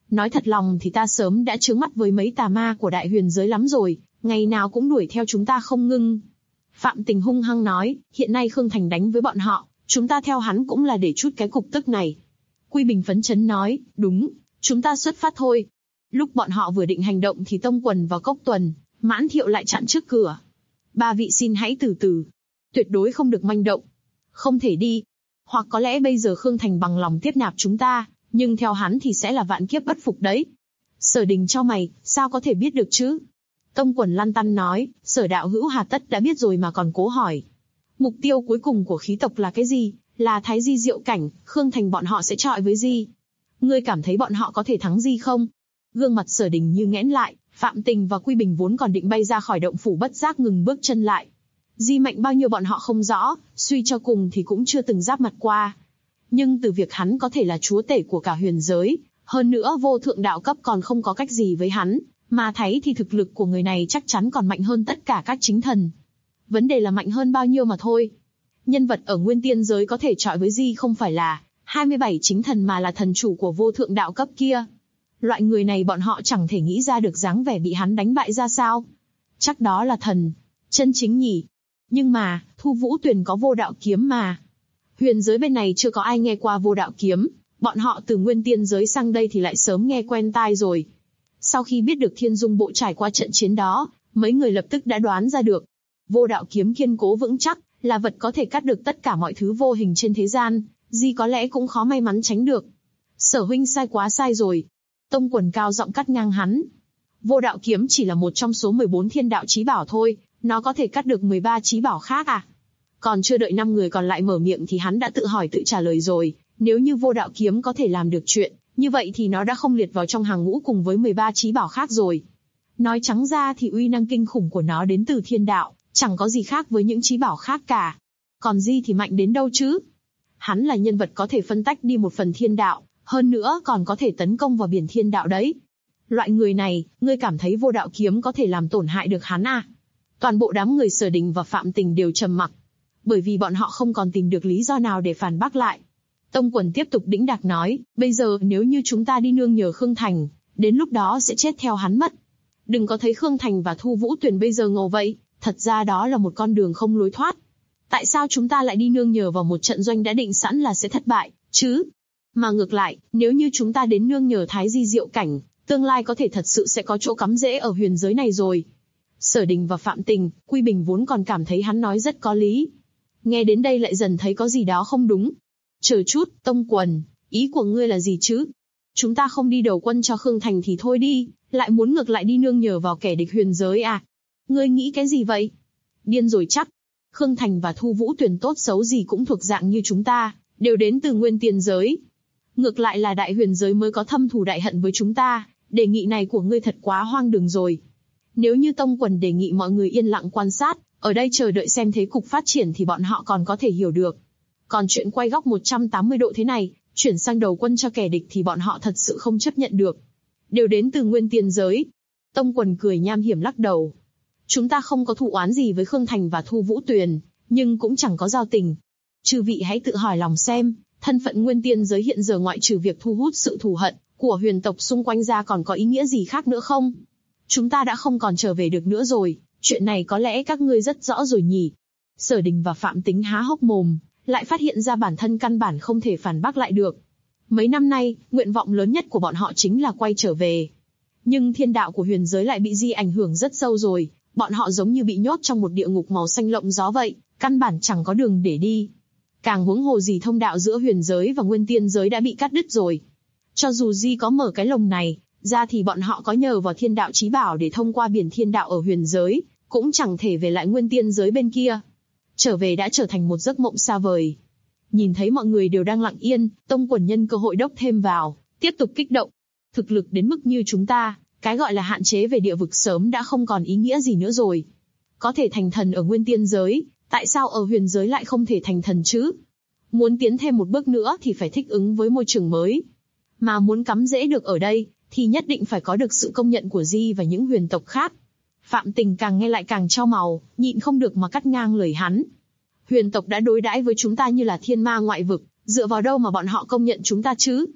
Nói thật lòng thì ta sớm đã chướng mắt với mấy tà ma của đại huyền giới lắm rồi, ngày nào cũng đuổi theo chúng ta không ngưng. Phạm Tình hung hăng nói, hiện nay Khương Thành đánh với bọn họ, chúng ta theo hắn cũng là để chút cái cục tức này. Quy Bình phấn chấn nói, đúng, chúng ta xuất phát thôi. Lúc bọn họ vừa định hành động thì Tông Quần và Cốc Tuần, Mãn Thiệu lại chặn trước cửa. Ba vị xin hãy từ từ, tuyệt đối không được manh động, không thể đi. Hoặc có lẽ bây giờ Khương Thành bằng lòng tiếp nạp chúng ta, nhưng theo hắn thì sẽ là vạn kiếp bất phục đấy. Sở Đình chau mày, sao có thể biết được chứ? Tông Quần lăn tăn nói, Sở đạo hữu hà tất đã biết rồi mà còn cố hỏi. Mục tiêu cuối cùng của khí tộc là cái gì? Là Thái Di Diệu Cảnh, Khương Thành bọn họ sẽ chọi với Di. Ngươi cảm thấy bọn họ có thể thắng Di không? Gương mặt Sở Đình như nghẽn lại, Phạm Tình và Quy Bình vốn còn định bay ra khỏi động phủ bất giác ngừng bước chân lại. Di mạnh bao nhiêu bọn họ không rõ, suy cho cùng thì cũng chưa từng giáp mặt qua. Nhưng từ việc hắn có thể là chúa tể của cả huyền giới, hơn nữa vô thượng đạo cấp còn không có cách gì với hắn, mà thấy thì thực lực của người này chắc chắn còn mạnh hơn tất cả các chính thần. Vấn đề là mạnh hơn bao nhiêu mà thôi. Nhân vật ở nguyên tiên giới có thể chọi với Di không phải là 27 chính thần mà là thần chủ của vô thượng đạo cấp kia. Loại người này bọn họ chẳng thể nghĩ ra được dáng vẻ bị hắn đánh bại ra sao. Chắc đó là thần chân chính nhỉ. Nhưng mà, Thu Vũ Tuyền có vô đạo kiếm mà. Huyền giới bên này chưa có ai nghe qua vô đạo kiếm, bọn họ từ nguyên tiên giới sang đây thì lại sớm nghe quen tai rồi. Sau khi biết được Thiên Dung Bộ trải qua trận chiến đó, mấy người lập tức đã đoán ra được. Vô đạo kiếm kiên cố vững chắc, là vật có thể cắt được tất cả mọi thứ vô hình trên thế gian, Di có lẽ cũng khó may mắn tránh được. Sở huynh sai quá sai rồi. Tông Quần cao giọng cắt ngang hắn. Vô đạo kiếm chỉ là một trong số 14 thiên đạo chí bảo thôi, nó có thể cắt được 13 chí bảo khác à? Còn chưa đợi 5 người còn lại mở miệng thì hắn đã tự hỏi tự trả lời rồi, nếu như vô đạo kiếm có thể làm được chuyện, như vậy thì nó đã không liệt vào trong hàng ngũ cùng với 13 chí bảo khác rồi. Nói trắng ra thì uy năng kinh khủng của nó đến từ thiên đạo, chẳng có gì khác với những chí bảo khác cả. Còn Di thì mạnh đến đâu chứ? Hắn là nhân vật có thể phân tách đi một phần thiên đạo, hơn nữa còn có thể tấn công vào biển thiên đạo đấy. Loại người này, ngươi cảm thấy vô đạo kiếm có thể làm tổn hại được hắn à? Toàn bộ đám người Sở Đình và Phạm Tình đều trầm mặc, bởi vì bọn họ không còn tìm được lý do nào để phản bác lại. Tông Quần tiếp tục đĩnh đạc nói, bây giờ nếu như chúng ta đi nương nhờ Khương Thành, đến lúc đó sẽ chết theo hắn mất. Đừng có thấy Khương Thành và Thu Vũ Tuyền bây giờ ngầu vậy, thật ra đó là một con đường không lối thoát. Tại sao chúng ta lại đi nương nhờ vào một trận doanh đã định sẵn là sẽ thất bại, chứ? Mà ngược lại, nếu như chúng ta đến nương nhờ Thái Di Diệu Cảnh, tương lai có thể thật sự sẽ có chỗ cắm rễ ở huyền giới này rồi. Sở Đình và Phạm Tình, Quy Bình vốn còn cảm thấy hắn nói rất có lý. Nghe đến đây lại dần thấy có gì đó không đúng. Chờ chút, Tông Quần, ý của ngươi là gì chứ? Chúng ta không đi đầu quân cho Khương Thành thì thôi đi, lại muốn ngược lại đi nương nhờ vào kẻ địch huyền giới à? Ngươi nghĩ cái gì vậy? Điên rồi chắc. Khương Thành và Thu Vũ Tuyền tốt xấu gì cũng thuộc dạng như chúng ta, đều đến từ nguyên tiên giới. Ngược lại là đại huyền giới mới có thâm thù đại hận với chúng ta, đề nghị này của ngươi thật quá hoang đường rồi. Nếu như Tông Quần đề nghị mọi người yên lặng quan sát, ở đây chờ đợi xem thế cục phát triển thì bọn họ còn có thể hiểu được. Còn chuyện quay góc 180 độ thế này, chuyển sang đầu quân cho kẻ địch thì bọn họ thật sự không chấp nhận được. Đều đến từ nguyên tiên giới. Tông Quần cười nham hiểm lắc đầu. Chúng ta không có thù oán gì với Khương Thành và Thu Vũ Tuyền, nhưng cũng chẳng có giao tình. Chư vị hãy tự hỏi lòng xem, thân phận nguyên tiên giới hiện giờ ngoại trừ việc thu hút sự thù hận của huyền tộc xung quanh ra còn có ý nghĩa gì khác nữa không? Chúng ta đã không còn trở về được nữa rồi, chuyện này có lẽ các ngươi rất rõ rồi nhỉ. Sở Đình và Phạm Tính há hốc mồm, lại phát hiện ra bản thân căn bản không thể phản bác lại được. Mấy năm nay, nguyện vọng lớn nhất của bọn họ chính là quay trở về. Nhưng thiên đạo của huyền giới lại bị Di ảnh hưởng rất sâu rồi, bọn họ giống như bị nhốt trong một địa ngục màu xanh lộng gió vậy, căn bản chẳng có đường để đi. Càng huống hồ gì thông đạo giữa huyền giới và nguyên tiên giới đã bị cắt đứt rồi. Cho dù Di có mở cái lồng này ra thì bọn họ có nhờ vào thiên đạo chí bảo để thông qua biển thiên đạo ở huyền giới, cũng chẳng thể về lại nguyên tiên giới bên kia. Trở về đã trở thành một giấc mộng xa vời. Nhìn thấy mọi người đều đang lặng yên, Tông Quần nhân cơ hội đốc thêm vào, tiếp tục kích động. Thực lực đến mức như chúng ta, cái gọi là hạn chế về địa vực sớm đã không còn ý nghĩa gì nữa rồi. Có thể thành thần ở nguyên tiên giới, tại sao ở huyền giới lại không thể thành thần chứ? Muốn tiến thêm một bước nữa thì phải thích ứng với môi trường mới. Mà muốn cắm rễ được ở đây, thì nhất định phải có được sự công nhận của Di và những huyền tộc khác. Phạm Tình càng nghe lại càng chau màu, nhịn không được mà cắt ngang lời hắn. Huyền tộc đã đối đãi với chúng ta như là thiên ma ngoại vực, dựa vào đâu mà bọn họ công nhận chúng ta chứ?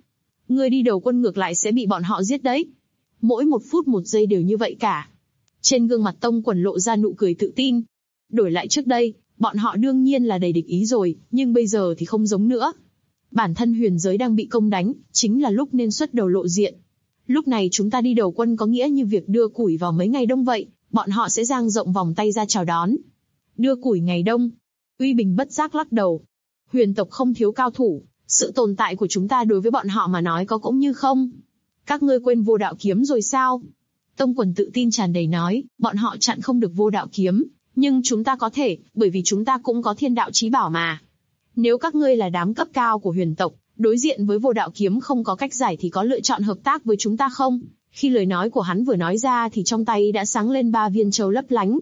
Ngươi đi đầu quân ngược lại sẽ bị bọn họ giết đấy. Mỗi 1 phút 1 giây đều như vậy cả. Trên gương mặt Tông Quần lộ ra nụ cười tự tin. Đổi lại trước đây, bọn họ đương nhiên là đầy địch ý rồi, nhưng bây giờ thì không giống nữa. Bản thân huyền giới đang bị công đánh, chính là lúc nên xuất đầu lộ diện. Lúc này chúng ta đi đầu quân có nghĩa như việc đưa củi vào mấy ngày đông vậy, bọn họ sẽ dang rộng vòng tay ra chào đón. Đưa củi ngày đông. Uy Bình bất giác lắc đầu. Huyền tộc không thiếu cao thủ, sự tồn tại của chúng ta đối với bọn họ mà nói có cũng như không. Các ngươi quên vô đạo kiếm rồi sao? Tông Quần tự tin tràn đầy nói, bọn họ chặn không được vô đạo kiếm, nhưng chúng ta có thể, bởi vì chúng ta cũng có thiên đạo chí bảo mà. Nếu các ngươi là đám cấp cao của huyền tộc, đối diện với vô đạo kiếm không có cách giải thì có lựa chọn hợp tác với chúng ta không? Khi lời nói của hắn vừa nói ra thì trong tay đã sáng lên 3 viên châu lấp lánh.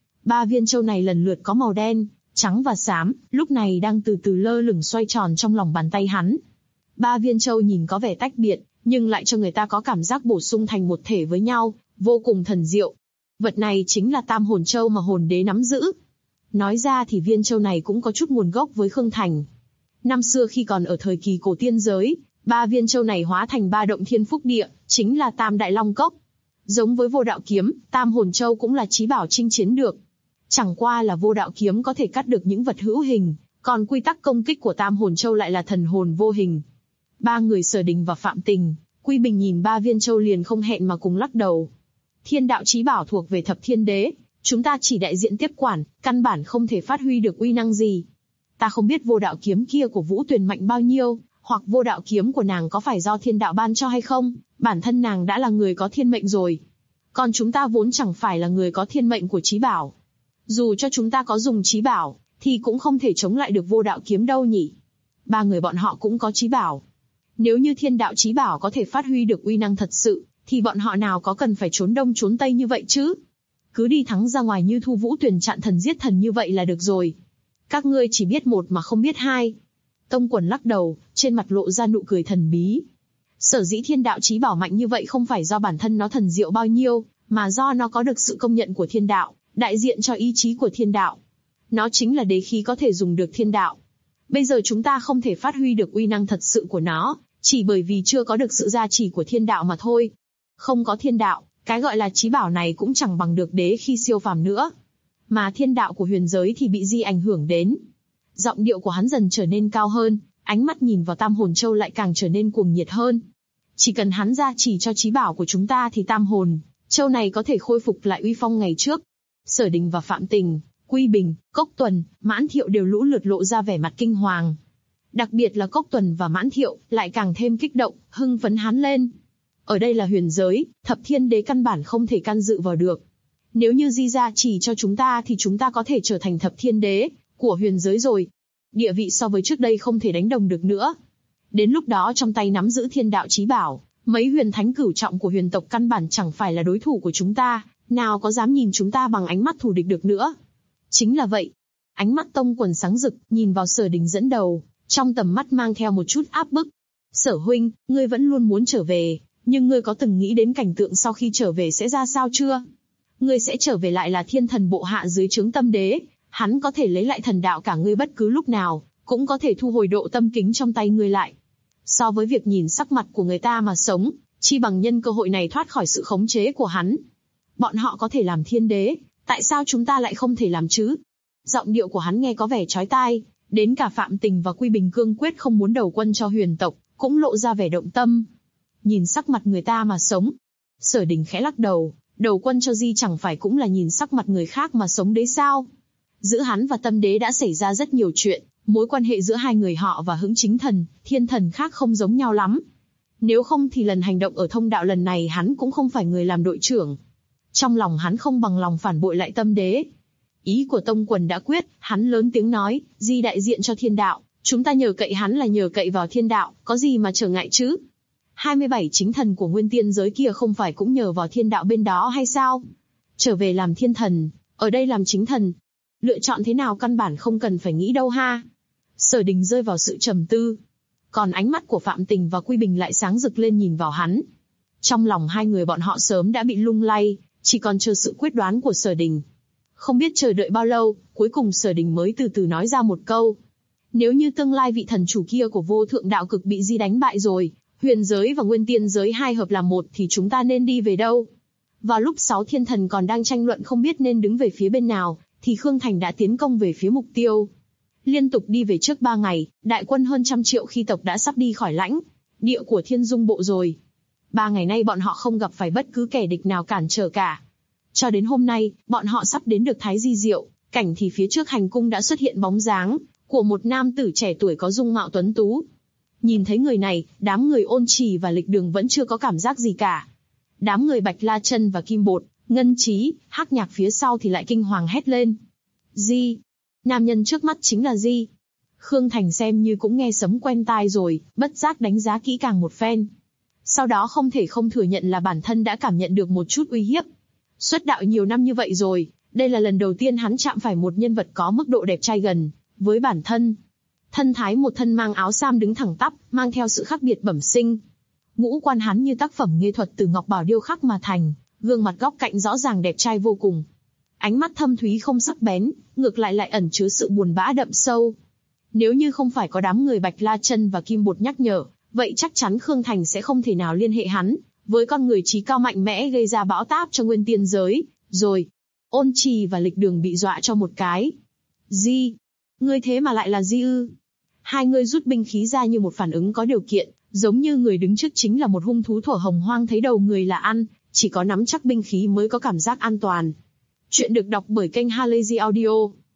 3 viên châu này lần lượt có màu đen, trắng và xám, lúc này đang từ từ lơ lửng xoay tròn trong lòng bàn tay hắn. 3 viên châu nhìn có vẻ tách biệt, nhưng lại cho người ta có cảm giác bổ sung thành một thể với nhau, vô cùng thần diệu. Vật này chính là Tam Hồn Châu mà hồn đế nắm giữ. Nói ra thì viên châu này cũng có chút nguồn gốc với Khương Thành. Năm xưa khi còn ở thời kỳ cổ tiên giới, 3 viên châu này hóa thành 3 động thiên phúc địa, chính là Tam Đại Long Cốc. Giống với vô đạo kiếm, Tam Hồn Châu cũng là chí bảo chinh chiến được. Chẳng qua là vô đạo kiếm có thể cắt được những vật hữu hình, còn quy tắc công kích của Tam Hồn Châu lại là thần hồn vô hình. 3 người Sở Đình và Phạm Tình, Quy Bình nhìn 3 viên châu liền không hẹn mà cùng lắc đầu. Thiên đạo chí bảo thuộc về Thập Thiên Đế, chúng ta chỉ đại diện tiếp quản, căn bản không thể phát huy được uy năng gì. Ta không biết vô đạo kiếm kia của Vũ Tuyền mạnh bao nhiêu, hoặc vô đạo kiếm của nàng có phải do thiên đạo ban cho hay không, bản thân nàng đã là người có thiên mệnh rồi. Còn chúng ta vốn chẳng phải là người có thiên mệnh của chí bảo. Dù cho chúng ta có dùng chí bảo, thì cũng không thể chống lại được vô đạo kiếm đâu nhỉ. 3 người bọn họ cũng có chí bảo. Nếu như thiên đạo chí bảo có thể phát huy được uy năng thật sự, thì bọn họ nào có cần phải trốn đông trốn tây như vậy chứ? Cứ đi thắng ra ngoài như Thu Vũ Tuyền chặn thần giết thần như vậy là được rồi. Các ngươi chỉ biết một mà không biết hai. Tông Quần lắc đầu, trên mặt lộ ra nụ cười thần bí. Sở dĩ thiên đạo chí bảo mạnh như vậy không phải do bản thân nó thần diệu bao nhiêu, mà do nó có được sự công nhận của thiên đạo, đại diện cho ý chí của thiên đạo. Nó chính là đế khí có thể dùng được thiên đạo. Bây giờ chúng ta không thể phát huy được uy năng thật sự của nó, chỉ bởi vì chưa có được sự gia trì của thiên đạo mà thôi. Không có thiên đạo, cái gọi là chí bảo này cũng chẳng bằng được đế khi siêu phàm nữa. Mà thiên đạo của huyền giới thì bị di ảnh hưởng đến. Giọng điệu của hắn dần trở nên cao hơn, ánh mắt nhìn vào Tam Hồn Châu lại càng trở nên cuồng nhiệt hơn. Chỉ cần hắn gia trì cho chí bảo của chúng ta thì Tam Hồn Châu này có thể khôi phục lại uy phong ngày trước. Sở Đình và Phạm Tình, Quy Bình, Cốc Tuần, Mãn Thiệu đều lũ lượt lộ ra vẻ mặt kinh hoàng. Đặc biệt là Cốc Tuần và Mãn Thiệu lại càng thêm kích động, hưng phấn hán lên. Ở đây là huyền giới, Thập Thiên Đế căn bản không thể can dự vào được. Nếu như di gia chỉ cho chúng ta thì chúng ta có thể trở thành Thập Thiên Đế của huyền giới rồi. Địa vị so với trước đây không thể đánh đồng được nữa. Đến lúc đó trong tay nắm giữ thiên đạo chí bảo, mấy huyền thánh cửu trọng của huyền tộc căn bản chẳng phải là đối thủ của chúng ta, nào có dám nhìn chúng ta bằng ánh mắt thù địch được nữa. Chính là vậy. Ánh mắt Tông Quần sáng rực, nhìn vào Sở Đình dẫn đầu, trong tầm mắt mang theo một chút áp bức. Sở huynh, ngươi vẫn luôn muốn trở về, nhưng ngươi có từng nghĩ đến cảnh tượng sau khi trở về sẽ ra sao chưa? Ngươi sẽ trở về lại là thiên thần bộ hạ dưới trướng Tâm Đế, hắn có thể lấy lại thần đạo cả ngươi bất cứ lúc nào, cũng có thể thu hồi độ tâm kính trong tay ngươi lại. So với việc nhìn sắc mặt của người ta mà sống, chi bằng nhân cơ hội này thoát khỏi sự khống chế của hắn. Bọn họ có thể làm thiên đế, tại sao chúng ta lại không thể làm chứ? Giọng điệu của hắn nghe có vẻ chói tai, đến cả Phạm Tình và Quy Bình cương quyết không muốn đầu quân cho huyền tộc, cũng lộ ra vẻ động tâm. Nhìn sắc mặt người ta mà sống. Sở Đình khẽ lắc đầu, đầu quân cho Di chẳng phải cũng là nhìn sắc mặt người khác mà sống đấy sao? Giữa hắn và Tâm Đế đã xảy ra rất nhiều chuyện, mối quan hệ giữa hai người họ và Hững Chính Thần, Thiên Thần khác không giống nhau lắm. Nếu không thì lần hành động ở thông đạo lần này hắn cũng không phải người làm đội trưởng. Trong lòng hắn không bằng lòng phản bội lại Tâm Đế. Ý của Tông Quần đã quyết, hắn lớn tiếng nói, Di đại diện cho thiên đạo, chúng ta nhờ cậy hắn là nhờ cậy vào thiên đạo, có gì mà trở ngại chứ? 27 chính thần của nguyên tiên giới kia không phải cũng nhờ vào thiên đạo bên đó hay sao? Trở về làm thiên thần, ở đây làm chính thần. Lựa chọn thế nào căn bản không cần phải nghĩ đâu ha. Sở Đình rơi vào sự trầm tư. Còn ánh mắt của Phạm Tình và Quy Bình lại sáng rực lên nhìn vào hắn. Trong lòng hai người bọn họ sớm đã bị lung lay, chỉ còn chờ sự quyết đoán của Sở Đình. Không biết chờ đợi bao lâu, cuối cùng Sở Đình mới từ từ nói ra một câu. Nếu như tương lai vị thần chủ kia của vô thượng đạo cực bị Di đánh bại rồi, Huyền giới và nguyên tiên giới hai hợp làm một thì chúng ta nên đi về đâu? Vào lúc 6 thiên thần còn đang tranh luận không biết nên đứng về phía bên nào, thì Khương Thành đã tiến công về phía mục tiêu. Liên tục đi về trước 3 ngày, đại quân hơn 100 triệu khi tộc đã sắp đi khỏi lãnh địa của Thiên Dung Bộ rồi. 3 ngày nay bọn họ không gặp phải bất cứ kẻ địch nào cản trở cả. Cho đến hôm nay, bọn họ sắp đến được Thái Di Diệu cảnh thì phía trước hành cung đã xuất hiện bóng dáng của một nam tử trẻ tuổi có dung mạo tuấn tú. Nhìn thấy người này, đám người Ôn Trì và Lịch Đường vẫn chưa có cảm giác gì cả. Đám người Bạch La Chân và Kim Bột, Ngân Trí, Hắc Nhạc phía sau thì lại kinh hoàng hét lên. Di! Nam nhân trước mắt chính là Di. Khương Thành xem như cũng nghe sấm quen tai rồi, bất giác đánh giá kỹ càng một phen. Sau đó không thể không thừa nhận là bản thân đã cảm nhận được một chút uy hiếp. Xuất đạo nhiều năm như vậy rồi, đây là lần đầu tiên hắn chạm phải một nhân vật có mức độ đẹp trai gần với bản thân. Thân thái một thân mang áo sam đứng thẳng tắp, mang theo sự khác biệt bẩm sinh. Ngũ quan hắn như tác phẩm nghệ thuật từ ngọc bảo điêu khắc mà thành, gương mặt góc cạnh rõ ràng đẹp trai vô cùng. Ánh mắt thâm thúy không sắc bén, ngược lại ẩn chứa sự buồn bã đậm sâu. Nếu như không phải có đám người Bạch La Chân và Kim Bột nhắc nhở, vậy chắc chắn Khương Thành sẽ không thể nào liên hệ hắn với con người trí cao mạnh mẽ gây ra bão táp cho nguyên tiên giới. Rồi, Ôn Trì và Lịch Đường bị dọa cho một cái. Di, ngươi thế mà lại là Di ư? Hai người rút binh khí ra như một phản ứng có điều kiện, giống như người đứng trước chính là một hung thú thuở hồng hoang thấy đầu người là ăn, chỉ có nắm chắc binh khí mới có cảm giác an toàn. Chuyện được đọc bởi kênh Halazy Audio.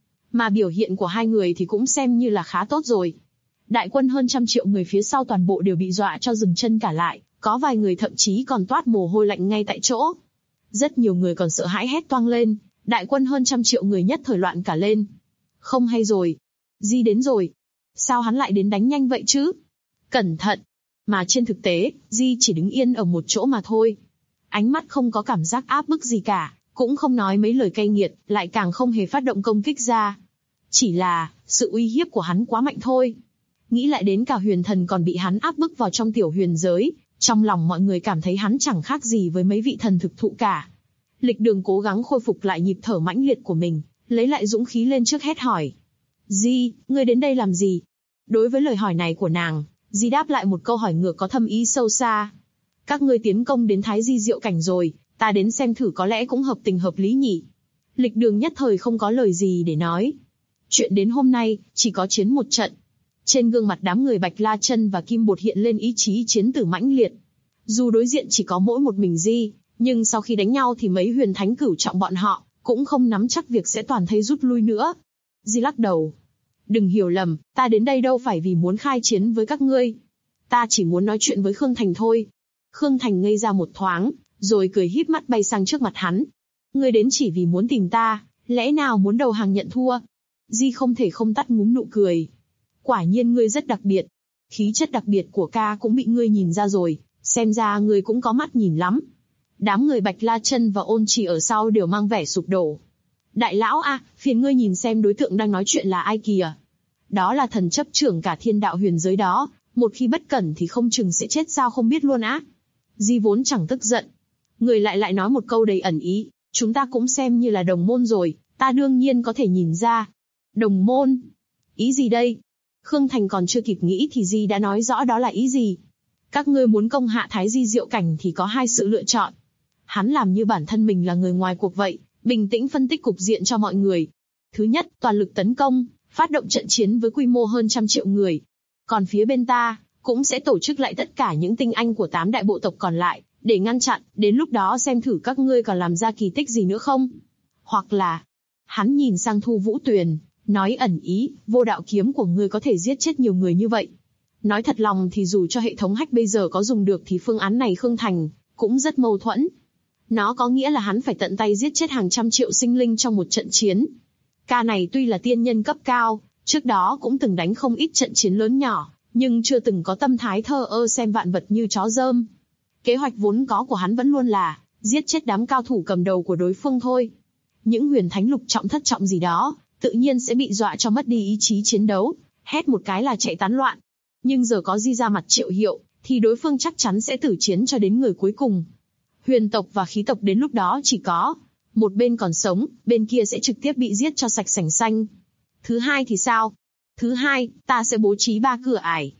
Mà biểu hiện của hai người thì cũng xem như là khá tốt rồi. Đại quân hơn 100 triệu người phía sau toàn bộ đều bị dọa cho dừng chân cả lại, có vài người thậm chí còn toát mồ hôi lạnh ngay tại chỗ. Rất nhiều người còn sợ hãi hét toang lên, đại quân hơn 100 triệu người nhất thời loạn cả lên. Không hay rồi, Di đến rồi. Sao hắn lại đến đánh nhanh vậy chứ? Cẩn thận! Mà trên thực tế, Di chỉ đứng yên ở một chỗ mà thôi. Ánh mắt không có cảm giác áp bức gì cả, cũng không nói mấy lời cay nghiệt, lại càng không hề phát động công kích ra. Chỉ là, sự uy hiếp của hắn quá mạnh thôi. Nghĩ lại đến cả huyền thần còn bị hắn áp bức vào trong tiểu huyền giới, trong lòng mọi người cảm thấy hắn chẳng khác gì với mấy vị thần thực thụ cả. Lịch Đường cố gắng khôi phục lại nhịp thở mãnh liệt của mình, lấy lại dũng khí lên trước hét hỏi. Di, ngươi đến đây làm gì? Đối với lời hỏi này của nàng, Di đáp lại một câu hỏi ngược có thâm ý sâu xa. Các ngươi tiến công đến Thái Di Diệu cảnh rồi, ta đến xem thử có lẽ cũng hợp tình hợp lý nhỉ. Lịch Đường nhất thời không có lời gì để nói. Chuyện đến hôm nay, chỉ có chiến một trận. Trên gương mặt đám người Bạch La Chân và Kim Bột hiện lên ý chí chiến tử mãnh liệt. Dù đối diện chỉ có mỗi một mình Di, nhưng sau khi đánh nhau thì mấy huyền thánh cửu trọng bọn họ cũng không nắm chắc việc sẽ toàn thây rút lui nữa. Di lắc đầu. Đừng hiểu lầm, ta đến đây đâu phải vì muốn khai chiến với các ngươi. Ta chỉ muốn nói chuyện với Khương Thành thôi. Khương Thành ngây ra một thoáng, rồi cười híp mắt bay sang trước mặt hắn. Ngươi đến chỉ vì muốn tìm ta, lẽ nào muốn đầu hàng nhận thua? Di không thể không tắt ngúm nụ cười. Quả nhiên ngươi rất đặc biệt. Khí chất đặc biệt của ca cũng bị ngươi nhìn ra rồi, xem ra ngươi cũng có mắt nhìn lắm. Đám người Bạch La Chân và Ôn Trì ở sau đều mang vẻ sụp đổ. Đại lão a, phiền ngươi nhìn xem đối tượng đang nói chuyện là ai kìa. Đó là thần chấp trưởng cả thiên đạo huyền giới đó, một khi bất cẩn thì không chừng sẽ chết sao không biết luôn á. Di vốn chẳng tức giận. Người lại nói một câu đầy ẩn ý, chúng ta cũng xem như là đồng môn rồi, ta đương nhiên có thể nhìn ra. Đồng môn? Ý gì đây? Khương Thành còn chưa kịp nghĩ thì Di đã nói rõ đó là ý gì. Các ngươi muốn công hạ Thái Di Diệu cảnh thì có hai sự lựa chọn. Hắn làm như bản thân mình là người ngoài cuộc vậy, bình tĩnh phân tích cục diện cho mọi người. Thứ nhất, toàn lực tấn công, phát động trận chiến với quy mô hơn 100 triệu người. Còn phía bên ta, cũng sẽ tổ chức lại tất cả những tinh anh của 8 đại bộ tộc còn lại, để ngăn chặn, đến lúc đó xem thử các ngươi còn làm ra kỳ tích gì nữa không. Hoặc là, hắn nhìn sang Thu Vũ Tuyền, nói ẩn ý, vô đạo kiếm của ngươi có thể giết chết nhiều người như vậy. Nói thật lòng thì dù cho hệ thống hack bây giờ có dùng được thì phương án này Khương Thành cũng rất mâu thuẫn. Nó có nghĩa là hắn phải tận tay giết chết hàng trăm triệu sinh linh trong một trận chiến. Ca này tuy là tiên nhân cấp cao, trước đó cũng từng đánh không ít trận chiến lớn nhỏ, nhưng chưa từng có tâm thái thờ ơ xem vạn vật như chó dơm. Kế hoạch vốn có của hắn vẫn luôn là giết chết đám cao thủ cầm đầu của đối phương thôi. Những huyền thánh lục trọng thất trọng gì đó, tự nhiên sẽ bị dọa cho mất đi ý chí chiến đấu, hét một cái là chạy tán loạn. Nhưng giờ có Di ra mặt triệu hiệu, thì đối phương chắc chắn sẽ tử chiến cho đến người cuối cùng. Huyền tộc và khí tộc đến lúc đó chỉ có một bên còn sống, bên kia sẽ trực tiếp bị giết cho sạch sành xanh. Thứ hai thì sao? Thứ hai, ta sẽ bố trí 3 cửa ải.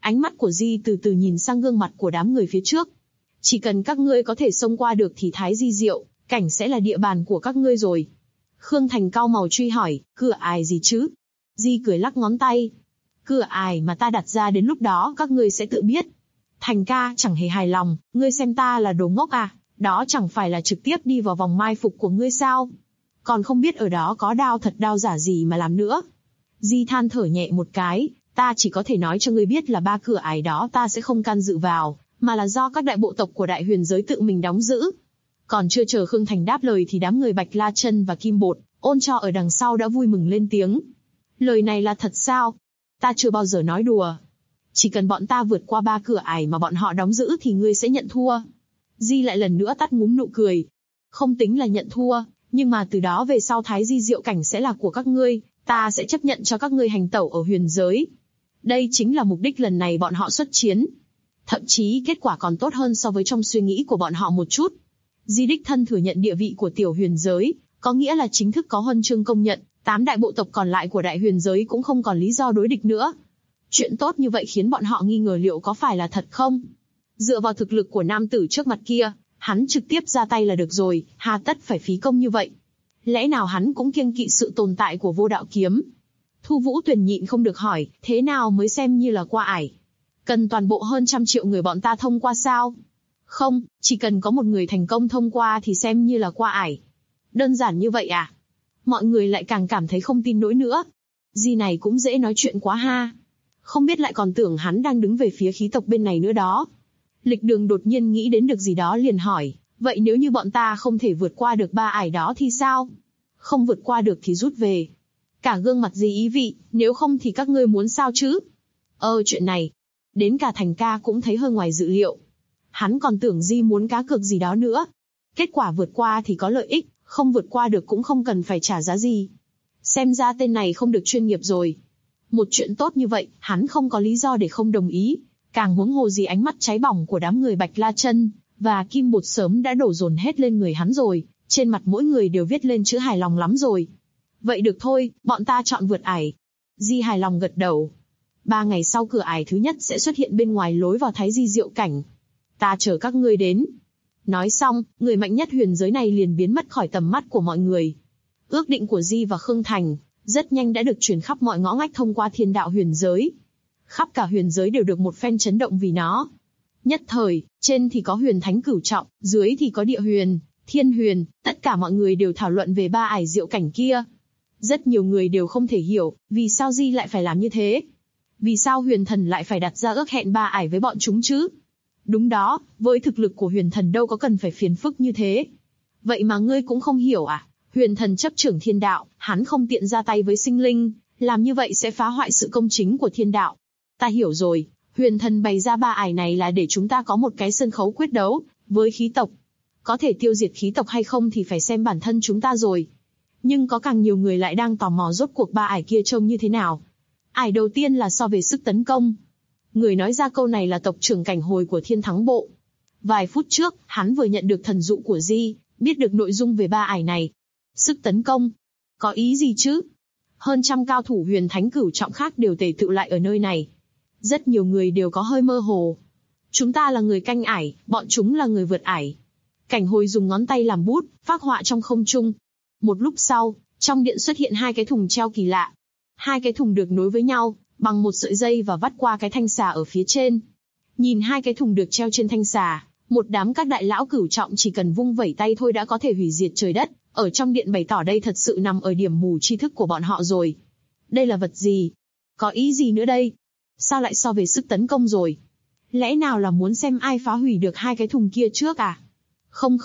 Ánh mắt của Di từ từ nhìn sang gương mặt của đám người phía trước. Chỉ cần các ngươi có thể xông qua được thì Thái Di Diệu cảnh sẽ là địa bàn của các ngươi rồi. Khương Thành cau màu truy hỏi, cửa ải gì chứ? Di cười lắc ngón tay. Cửa ải mà ta đặt ra đến lúc đó các ngươi sẽ tự biết. Thành ca chẳng hề hài lòng, ngươi xem ta là đồ ngốc à, đó chẳng phải là trực tiếp đi vào vòng mai phục của ngươi sao? Còn không biết ở đó có đao thật đao giả gì mà làm nữa. Di than thở nhẹ một cái, ta chỉ có thể nói cho ngươi biết là 3 cửa ải đó ta sẽ không can dự vào, mà là do các đại bộ tộc của đại huyền giới tự mình đóng giữ. Còn chưa chờ Khương Thành đáp lời thì đám người Bạch La Chân và Kim Bột, Ôn Cho ở đằng sau đã vui mừng lên tiếng. Lời này là thật sao? Ta chưa bao giờ nói đùa. Chỉ cần bọn ta vượt qua 3 cửa ải mà bọn họ đóng giữ thì ngươi sẽ nhận thua. Di lại lần nữa tắt ngúm nụ cười. Không tính là nhận thua, nhưng mà từ đó về sau Thái Di Diệu cảnh sẽ là của các ngươi, ta sẽ chấp nhận cho các ngươi hành tẩu ở huyền giới. Đây chính là mục đích lần này bọn họ xuất chiến. Thậm chí kết quả còn tốt hơn so với trong suy nghĩ của bọn họ một chút. Di đích thân thừa nhận địa vị của tiểu huyền giới, có nghĩa là chính thức có huân chương công nhận, 8 đại bộ tộc còn lại của đại huyền giới cũng không còn lý do đối địch nữa. Chuyện tốt như vậy khiến bọn họ nghi ngờ liệu có phải là thật không? Dựa vào thực lực của nam tử trước mặt kia, hắn trực tiếp ra tay là được rồi, hà tất phải phí công như vậy. Lẽ nào hắn cũng kiêng kỵ sự tồn tại của vô đạo kiếm? Thu Vũ Tuyền nhịn không được hỏi, thế nào mới xem như là qua ải? Cần toàn bộ hơn 100 triệu người bọn ta thông qua sao? Không, chỉ cần có một người thành công thông qua thì xem như là qua ải. Đơn giản như vậy à? Mọi người lại càng cảm thấy không tin nổi nữa. Di này cũng dễ nói chuyện quá ha. Không biết lại còn tưởng hắn đang đứng về phía khí tộc bên này nữa đó. Lịch Đường đột nhiên nghĩ đến được gì đó liền hỏi, vậy nếu như bọn ta không thể vượt qua được 3 ải đó thì sao? Không vượt qua được thì rút về. Cả gương mặt Di ý vị, nếu không thì các ngươi muốn sao chứ? Chuyện này, đến cả Thành ca cũng thấy hơi ngoài dự liệu. Hắn còn tưởng Di muốn cá cược gì đó nữa. Kết quả vượt qua thì có lợi ích, không vượt qua được cũng không cần phải trả giá gì. Xem ra tên này không được chuyên nghiệp rồi. Một chuyện tốt như vậy, hắn không có lý do để không đồng ý. Càng huống hồ gì ánh mắt cháy bỏng của đám người Bạch La Chân và Kim Bột sớm đã đổ dồn hết lên người hắn rồi. Trên mặt mỗi người đều viết lên chữ hài lòng lắm rồi. Vậy được thôi, bọn ta chọn vượt ải. Di hài lòng gật đầu. 3 ngày sau cửa ải thứ nhất sẽ xuất hiện bên ngoài lối vào Thái Di Diệu cảnh. Ta chờ các ngươi đến. Nói xong, người mạnh nhất huyền giới này liền biến mất khỏi tầm mắt của mọi người. Ước định của Di và Khương Thành rất nhanh đã được truyền khắp mọi ngõ ngách thông qua thiên đạo huyền giới. Khắp cả huyền giới đều được một phen chấn động vì nó. Nhất thời, trên thì có huyền thánh cửu trọng, dưới thì có địa huyền, thiên huyền, tất cả mọi người đều thảo luận về 3 ải diệu cảnh kia. Rất nhiều người đều không thể hiểu, vì sao Di lại phải làm như thế? Vì sao huyền thần lại phải đặt ra ước hẹn 3 ải với bọn chúng chứ? Đúng đó, với thực lực của huyền thần đâu có cần phải phiền phức như thế. Vậy mà ngươi cũng không hiểu à? Huyền thần chấp trưởng thiên đạo, hắn không tiện ra tay với sinh linh, làm như vậy sẽ phá hoại sự công chính của thiên đạo. Ta hiểu rồi, huyền thần bày ra 3 ải này là để chúng ta có một cái sân khấu quyết đấu với khí tộc. Có thể tiêu diệt khí tộc hay không thì phải xem bản thân chúng ta rồi. Nhưng có càng nhiều người lại đang tò mò rốt cuộc 3 ải kia trông như thế nào. Ải đầu tiên là so về sức tấn công. Người nói ra câu này là tộc trưởng Cảnh Hồi của Thiên Thắng Bộ. Vài phút trước, hắn vừa nhận được thần dụ của Di, biết được nội dung về 3 ải này. Sức tấn công? Có ý gì chứ? Hơn 100 cao thủ huyền thánh cửu trọng khác đều tề tựu lại ở nơi này. Rất nhiều người đều có hơi mơ hồ. Chúng ta là người canh ải, bọn chúng là người vượt ải. Cảnh Hồi dùng ngón tay làm bút, phác họa trong không trung. Một lúc sau, trong điện xuất hiện 2 cái thùng treo kỳ lạ. 2 cái thùng được nối với nhau bằng một sợi dây và vắt qua cái thanh xà ở phía trên. Nhìn 2 cái thùng được treo trên thanh xà, một đám các đại lão cửu trọng chỉ cần vung vẩy tay thôi đã có thể hủy diệt trời đất. Ở trong điện bày tỏ đây thật sự nằm ở điểm mù tri thức của bọn họ rồi. Đây là vật gì? Có ý gì nữa đây? Sao lại so về sức tấn công rồi? Lẽ nào là muốn xem ai phá hủy được 2 cái thùng kia trước à? Không.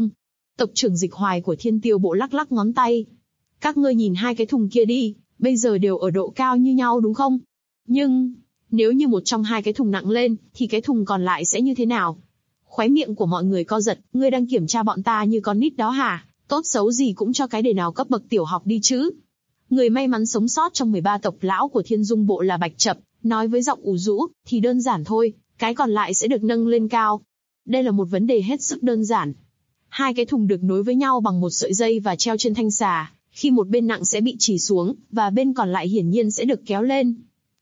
Tộc trưởng Dịch Hoài của Thiên Tiêu Bộ lắc lắc ngón tay. Các ngươi nhìn 2 cái thùng kia đi, bây giờ đều ở độ cao như nhau đúng không? Nhưng, nếu như một trong 2 cái thùng nặng lên, thì cái thùng còn lại sẽ như thế nào? Khóe miệng của mọi người co giật, ngươi đang kiểm tra bọn ta như con nít đó hả? Tốt xấu gì cũng cho cái đề nào cấp bậc tiểu học đi chứ. Người may mắn sống sót trong 13 tộc lão của Thiên Dung Bộ là Bạch Chập, nói với giọng ủ rũ, thì đơn giản thôi, cái còn lại sẽ được nâng lên cao. Đây là một vấn đề hết sức đơn giản. 2 cái thùng được nối với nhau bằng một sợi dây và treo trên thanh xà, khi một bên nặng sẽ bị trì xuống, và bên còn lại hiển nhiên sẽ được kéo lên.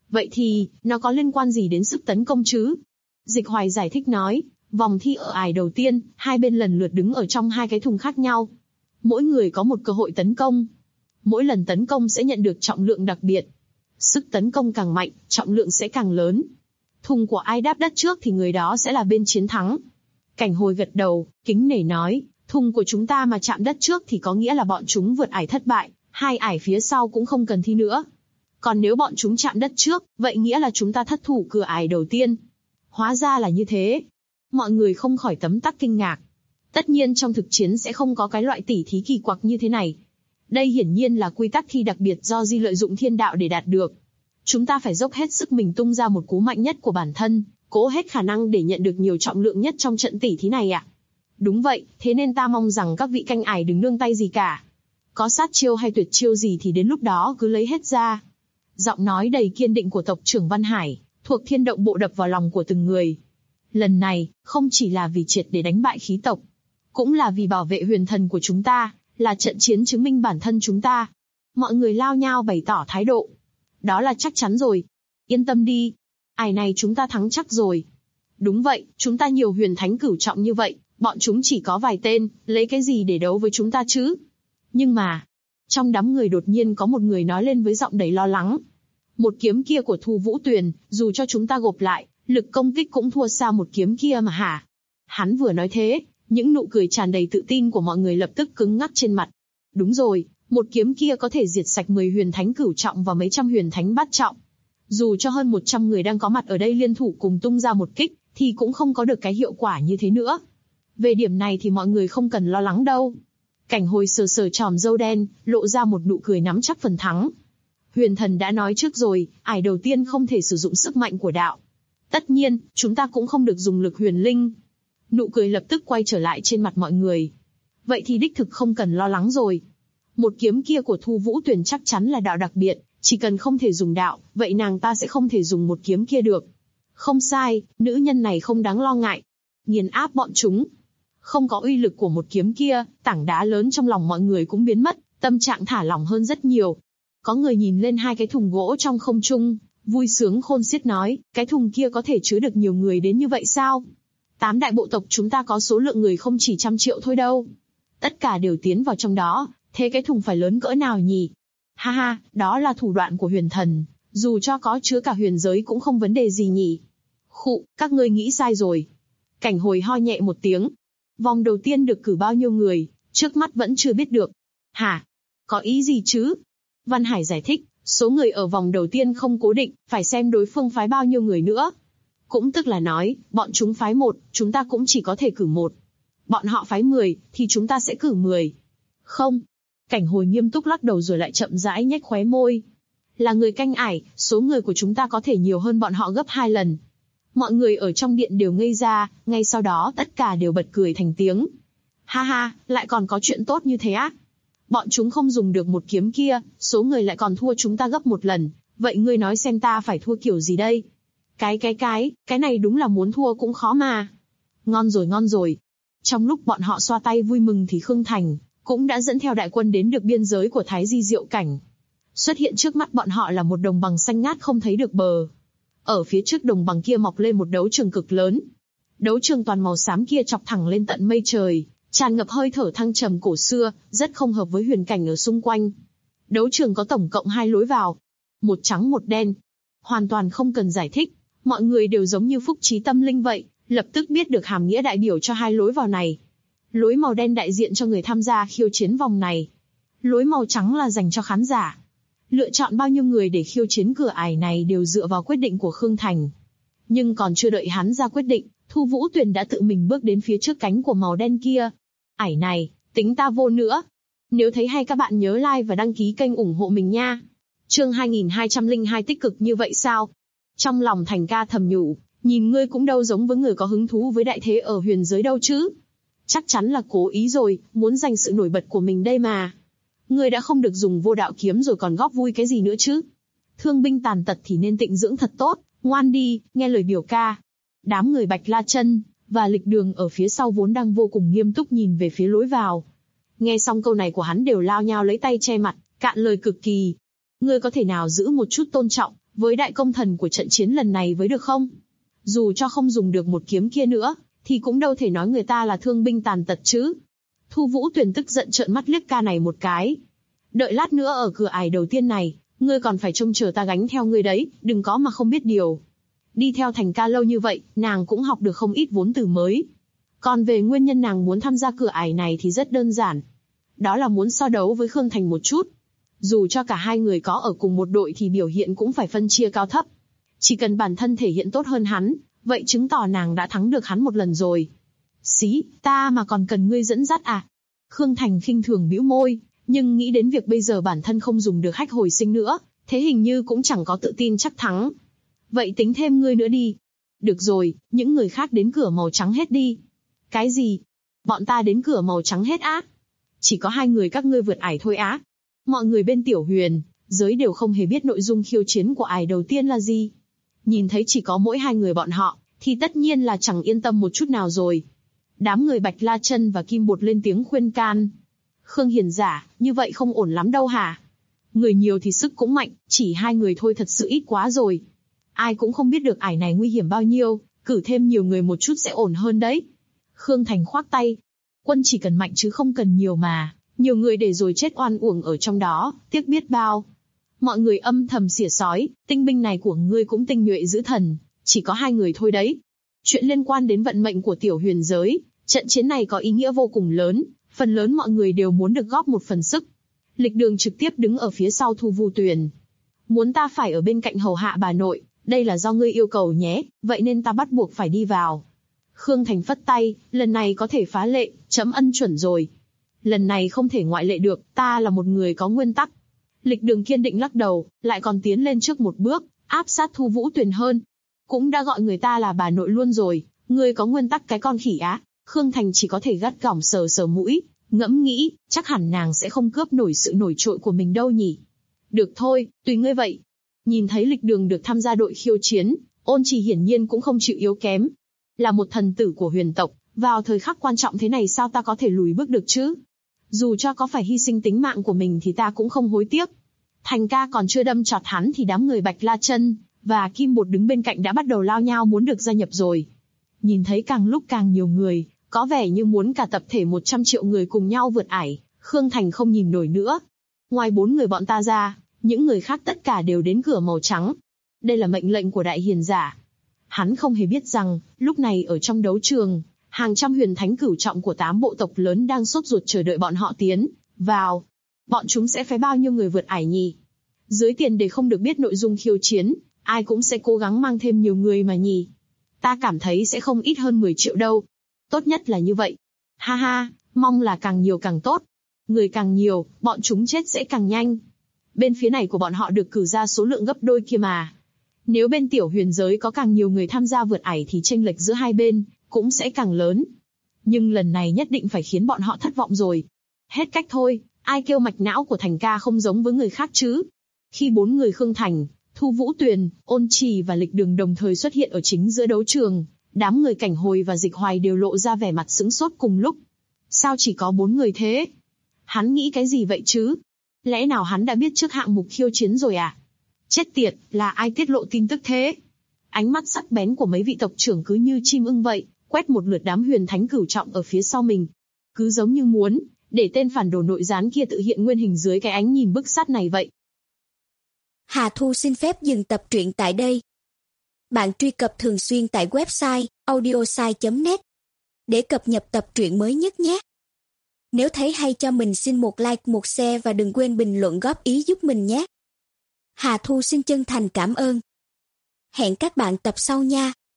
Vậy thì, nó có liên quan gì đến sức tấn công chứ? Dịch Hoài giải thích nói, vòng thi ở ải đầu tiên, hai bên lần lượt đứng ở trong hai cái thùng khác nhau. Mỗi người có một cơ hội tấn công. Mỗi lần tấn công sẽ nhận được trọng lượng đặc biệt. Sức tấn công càng mạnh, trọng lượng sẽ càng lớn. Thùng của ai đáp đất trước thì người đó sẽ là bên chiến thắng. Cảnh Hồi gật đầu, kính nể nói, thùng của chúng ta mà chạm đất trước thì có nghĩa là bọn chúng vượt ải thất bại, hai ải phía sau cũng không cần thi nữa. Còn nếu bọn chúng chạm đất trước, vậy nghĩa là chúng ta thất thủ cửa ải đầu tiên. Hóa ra là như thế. Mọi người không khỏi tấm tắc kinh ngạc. Tất nhiên trong thực chiến sẽ không có cái loại tỉ thí kỳ quặc như thế này. Đây hiển nhiên là quy tắc thi đặc biệt do Di lợi dụng thiên đạo để đạt được. Chúng ta phải dốc hết sức mình tung ra một cú mạnh nhất của bản thân, cố hết khả năng để nhận được nhiều trọng lượng nhất trong trận tỉ thí này ạ. Đúng vậy, thế nên ta mong rằng các vị canh ải đừng nương tay gì cả. Có sát chiêu hay tuyệt chiêu gì thì đến lúc đó cứ lấy hết ra. Giọng nói đầy kiên định của tộc trưởng Văn Hải, thuộc Thiên Động Bộ đập vào lòng của từng người. Lần này, không chỉ là vì triệt để đánh bại khí tộc, cũng là vì bảo vệ huyền thần của chúng ta, là trận chiến chứng minh bản thân chúng ta. Mọi người lao nhao bày tỏ thái độ. Đó là chắc chắn rồi. Yên tâm đi. Ải này chúng ta thắng chắc rồi. Đúng vậy, chúng ta nhiều huyền thánh cửu trọng như vậy, bọn chúng chỉ có vài tên, lấy cái gì để đấu với chúng ta chứ? Nhưng mà, trong đám người đột nhiên có một người nói lên với giọng đầy lo lắng. Một kiếm kia của Thu Vũ Tuyền, dù cho chúng ta gộp lại, lực công kích cũng thua xa một kiếm kia mà hả? Hắn vừa nói thế, những nụ cười tràn đầy tự tin của mọi người lập tức cứng ngắc trên mặt. Đúng rồi, một kiếm kia có thể diệt sạch 10 huyền thánh cửu trọng và mấy trăm huyền thánh bát trọng. Dù cho hơn 100 người đang có mặt ở đây liên thủ cùng tung ra một kích, thì cũng không có được cái hiệu quả như thế nữa. Về điểm này thì mọi người không cần lo lắng đâu. Cảnh Hồi sờ sờ chòm râu đen, lộ ra một nụ cười nắm chắc phần thắng. Huyền thần đã nói trước rồi, ải đầu tiên không thể sử dụng sức mạnh của đạo. Tất nhiên, chúng ta cũng không được dùng lực huyền linh. Nụ cười lập tức quay trở lại trên mặt mọi người. Vậy thì đích thực không cần lo lắng rồi. Một kiếm kia của Thu Vũ Tuyền chắc chắn là đạo đặc biệt, chỉ cần không thể dùng đạo, vậy nàng ta sẽ không thể dùng một kiếm kia được. Không sai, nữ nhân này không đáng lo ngại. Nghiền áp bọn chúng. Không có uy lực của một kiếm kia, tảng đá lớn trong lòng mọi người cũng biến mất, tâm trạng thả lỏng hơn rất nhiều. Có người nhìn lên hai cái thùng gỗ trong không trung, vui sướng khôn xiết nói, cái thùng kia có thể chứa được nhiều người đến như vậy sao? 8 đại bộ tộc chúng ta có số lượng người không chỉ trăm triệu thôi đâu. Tất cả đều tiến vào trong đó, thế cái thùng phải lớn cỡ nào nhỉ? Ha ha, đó là thủ đoạn của huyền thần, dù cho có chứa cả huyền giới cũng không vấn đề gì nhỉ? Khụ, các ngươi nghĩ sai rồi. Cảnh Hồi ho nhẹ một tiếng. Vòng đầu tiên được cử bao nhiêu người, trước mắt vẫn chưa biết được. Hả? Có ý gì chứ? Văn Hải giải thích, số người ở vòng đầu tiên không cố định, phải xem đối phương phái bao nhiêu người nữa. Cũng tức là nói, bọn chúng phái 1, chúng ta cũng chỉ có thể cử 1. Bọn họ phái 10, thì chúng ta sẽ cử 10. Không. Cảnh Hồi nghiêm túc lắc đầu rồi lại chậm rãi nhếch khóe môi. Là người canh ải, số người của chúng ta có thể nhiều hơn bọn họ gấp 2 lần. Mọi người ở trong điện đều ngây ra, ngay sau đó tất cả đều bật cười thành tiếng. Ha ha, lại còn có chuyện tốt như thế á? Bọn chúng không dùng được một kiếm kia, số người lại còn thua chúng ta gấp 1 lần, vậy ngươi nói xem ta phải thua kiểu gì đây? Cái này đúng là muốn thua cũng khó mà. Ngon rồi. Trong lúc bọn họ xoa tay vui mừng thì Khương Thành cũng đã dẫn theo đại quân đến được biên giới của Thái Di Diệu Cảnh. Xuất hiện trước mắt bọn họ là một đồng bằng xanh ngát không thấy được bờ. Ở phía trước đồng bằng kia mọc lên một đấu trường cực lớn. Đấu trường toàn màu xám kia chọc thẳng lên tận mây trời, tràn ngập hơi thở thăng trầm cổ xưa, rất không hợp với huyền cảnh ở xung quanh. Đấu trường có tổng cộng 2 lối vào, một trắng một đen. Hoàn toàn không cần giải thích, mọi người đều giống như phúc trí tâm linh vậy, lập tức biết được hàm nghĩa đại biểu cho 2 lối vào này. Lối màu đen đại diện cho người tham gia khiêu chiến vòng này. Lối màu trắng là dành cho khán giả. Lựa chọn bao nhiêu người để khiêu chiến cửa ải này đều dựa vào quyết định của Khương Thành. Nhưng còn chưa đợi hắn ra quyết định, Thu Vũ Tuyền đã tự mình bước đến phía trước cánh của màu đen kia. Ải này, tính ta vô nữa. Nếu thấy hay các bạn nhớ like và đăng ký kênh ủng hộ mình nha. Chương 2202 tích cực như vậy sao? Trong lòng Thành ca thầm nhủ, nhìn ngươi cũng đâu giống với người có hứng thú với đại thế ở huyền giới đâu chứ. Chắc chắn là cố ý rồi, muốn giành sự nổi bật của mình đây mà. Ngươi đã không được dùng vô đạo kiếm rồi còn góp vui cái gì nữa chứ? Thương binh tàn tật thì nên tịnh dưỡng thật tốt, ngoan đi, nghe lời biểu ca. Đám người Bạch La Chân và Lịch Đường ở phía sau vốn đang vô cùng nghiêm túc nhìn về phía lối vào. Nghe xong câu này của hắn đều lao nhao lấy tay che mặt, cạn lời cực kỳ. Ngươi có thể nào giữ một chút tôn trọng, với đại công thần của trận chiến lần này với được không? Dù cho không dùng được một kiếm kia nữa, thì cũng đâu thể nói người ta là thương binh tàn tật chứ. Thu Vũ Tuyền tức giận trợn mắt liếc ca này một cái. Đợi lát nữa ở cửa ải đầu tiên này, ngươi còn phải trông chờ ta gánh theo ngươi đấy, đừng có mà không biết điều. Đi theo Thành ca lâu như vậy, nàng cũng học được không ít vốn từ mới. Còn về nguyên nhân nàng muốn tham gia cửa ải này thì rất đơn giản. Đó là muốn so đấu với Khương Thành một chút. Dù cho cả hai người có ở cùng một đội thì biểu hiện cũng phải phân chia cao thấp. Chỉ cần bản thân thể hiện tốt hơn hắn, vậy chứng tỏ nàng đã thắng được hắn một lần rồi. Xí, ta mà còn cần ngươi dẫn dắt à? Khương Thành khinh thường bĩu môi, nhưng nghĩ đến việc bây giờ bản thân không dùng được hách hồi sinh nữa, thế hình như cũng chẳng có tự tin chắc thắng. Vậy tính thêm ngươi nữa đi. Được rồi, những người khác đến cửa màu trắng hết đi. Cái gì? Bọn ta đến cửa màu trắng hết á? Chỉ có hai người các ngươi vượt ải thôi á? Mọi người bên Tiểu Huyền giới đều không hề biết nội dung khiêu chiến của ải đầu tiên là gì. Nhìn thấy chỉ có mỗi hai người bọn họ, thì tất nhiên là chẳng yên tâm một chút nào rồi. Đám người Bạch La Chân và Kim Bột lên tiếng khuyên can. Khương Hiền giả, như vậy không ổn lắm đâu hả? Người nhiều thì sức cũng mạnh, chỉ hai người thôi thật sự ít quá rồi. Ai cũng không biết được ải này nguy hiểm bao nhiêu, cử thêm nhiều người một chút sẽ ổn hơn đấy. Khương Thành khoác tay. Quân chỉ cần mạnh chứ không cần nhiều mà, nhiều người để rồi chết oan uổng ở trong đó, tiếc biết bao. Mọi người âm thầm xỉa sói, tinh binh này của ngươi cũng tinh nhuệ dữ thần, chỉ có hai người thôi đấy. Chuyện liên quan đến vận mệnh của Tiểu Huyền giới, trận chiến này có ý nghĩa vô cùng lớn, phần lớn mọi người đều muốn được góp một phần sức. Lịch Đường trực tiếp đứng ở phía sau Thu Vu Tuyền. Muốn ta phải ở bên cạnh hầu hạ bà nội, đây là do ngươi yêu cầu nhé, vậy nên ta bắt buộc phải đi vào. Khương Thành phất tay, lần này có thể phá lệ, chấm ân chuẩn rồi. Lần này không thể ngoại lệ được, ta là một người có nguyên tắc. Lịch Đường kiên định lắc đầu, lại còn tiến lên trước một bước, áp sát Thu Vũ Tuyền hơn. Cũng đã gọi người ta là bà nội luôn rồi, ngươi có nguyên tắc cái con khỉ á. Khương Thành chỉ có thể gắt gỏng sờ sờ mũi, ngẫm nghĩ, chắc hẳn nàng sẽ không cướp nổi sự nổi trội của mình đâu nhỉ. Được thôi, tùy ngươi vậy. Nhìn thấy Lịch Đường được tham gia đội khiêu chiến, Ôn Trì hiển nhiên cũng không chịu yếu kém. Là một thần tử của Huyền tộc, vào thời khắc quan trọng thế này sao ta có thể lùi bước được chứ? Dù cho có phải hy sinh tính mạng của mình thì ta cũng không hối tiếc. Thành ca còn chưa đâm chọt hắn thì đám người Bạch La Chân và Kim Bột đứng bên cạnh đã bắt đầu lao nhao muốn được gia nhập rồi. Nhìn thấy càng lúc càng nhiều người, có vẻ như muốn cả tập thể 100 triệu người cùng nhau vượt ải, Khương Thành không nhìn nổi nữa. Ngoài 4 người bọn ta ra, những người khác tất cả đều đến cửa màu trắng. Đây là mệnh lệnh của đại hiền giả. Hắn không hề biết rằng, lúc này ở trong đấu trường, hàng trăm huyền thánh cửu trọng của 8 bộ tộc lớn đang sốt ruột chờ đợi bọn họ tiến vào. Bọn chúng sẽ phái bao nhiêu người vượt ải nhỉ? Dưới tiền đề không được biết nội dung khiêu chiến, ai cũng sẽ cố gắng mang thêm nhiều người mà nhỉ. Ta cảm thấy sẽ không ít hơn 10 triệu đâu. Tốt nhất là như vậy. Ha ha, mong là càng nhiều càng tốt. Người càng nhiều, bọn chúng chết sẽ càng nhanh. Bên phía này của bọn họ được cử ra số lượng gấp đôi kia mà. Nếu bên Tiểu Huyền giới có càng nhiều người tham gia vượt ải thì chênh lệch giữa hai bên cũng sẽ càng lớn. Nhưng lần này nhất định phải khiến bọn họ thất vọng rồi. Hết cách thôi, ai kêu mạch não của Thành ca không giống với người khác chứ? Khi 4 người Khương Thành, Thu Vũ Tuyền, Ôn Trì và Lịch Đường đồng thời xuất hiện ở chính giữa đấu trường, đám người Cảnh Hồi và Dịch Hoài đều lộ ra vẻ mặt sững sốt cùng lúc. Sao chỉ có 4 người thế? Hắn nghĩ cái gì vậy chứ? Lẽ nào hắn đã biết trước hạng mục khiêu chiến rồi à? Chết tiệt, là ai tiết lộ tin tức thế? Ánh mắt sắc bén của mấy vị tộc trưởng cứ như chim ưng vậy, quét một lượt đám huyền thánh cửu trọng ở phía sau mình. Cứ giống như muốn để tên phản đồ nội gián kia tự hiện nguyên hình dưới cái ánh nhìn bức sát này vậy. Hà Thu xin phép dừng tập truyện tại đây. Bạn truy cập thường xuyên tại website audiosai.net để cập nhật tập truyện mới nhất nhé. Nếu thấy hay cho mình xin một like, một share và đừng quên bình luận góp ý giúp mình nhé. Hà Thu xin chân thành cảm ơn. Hẹn các bạn tập sau nha.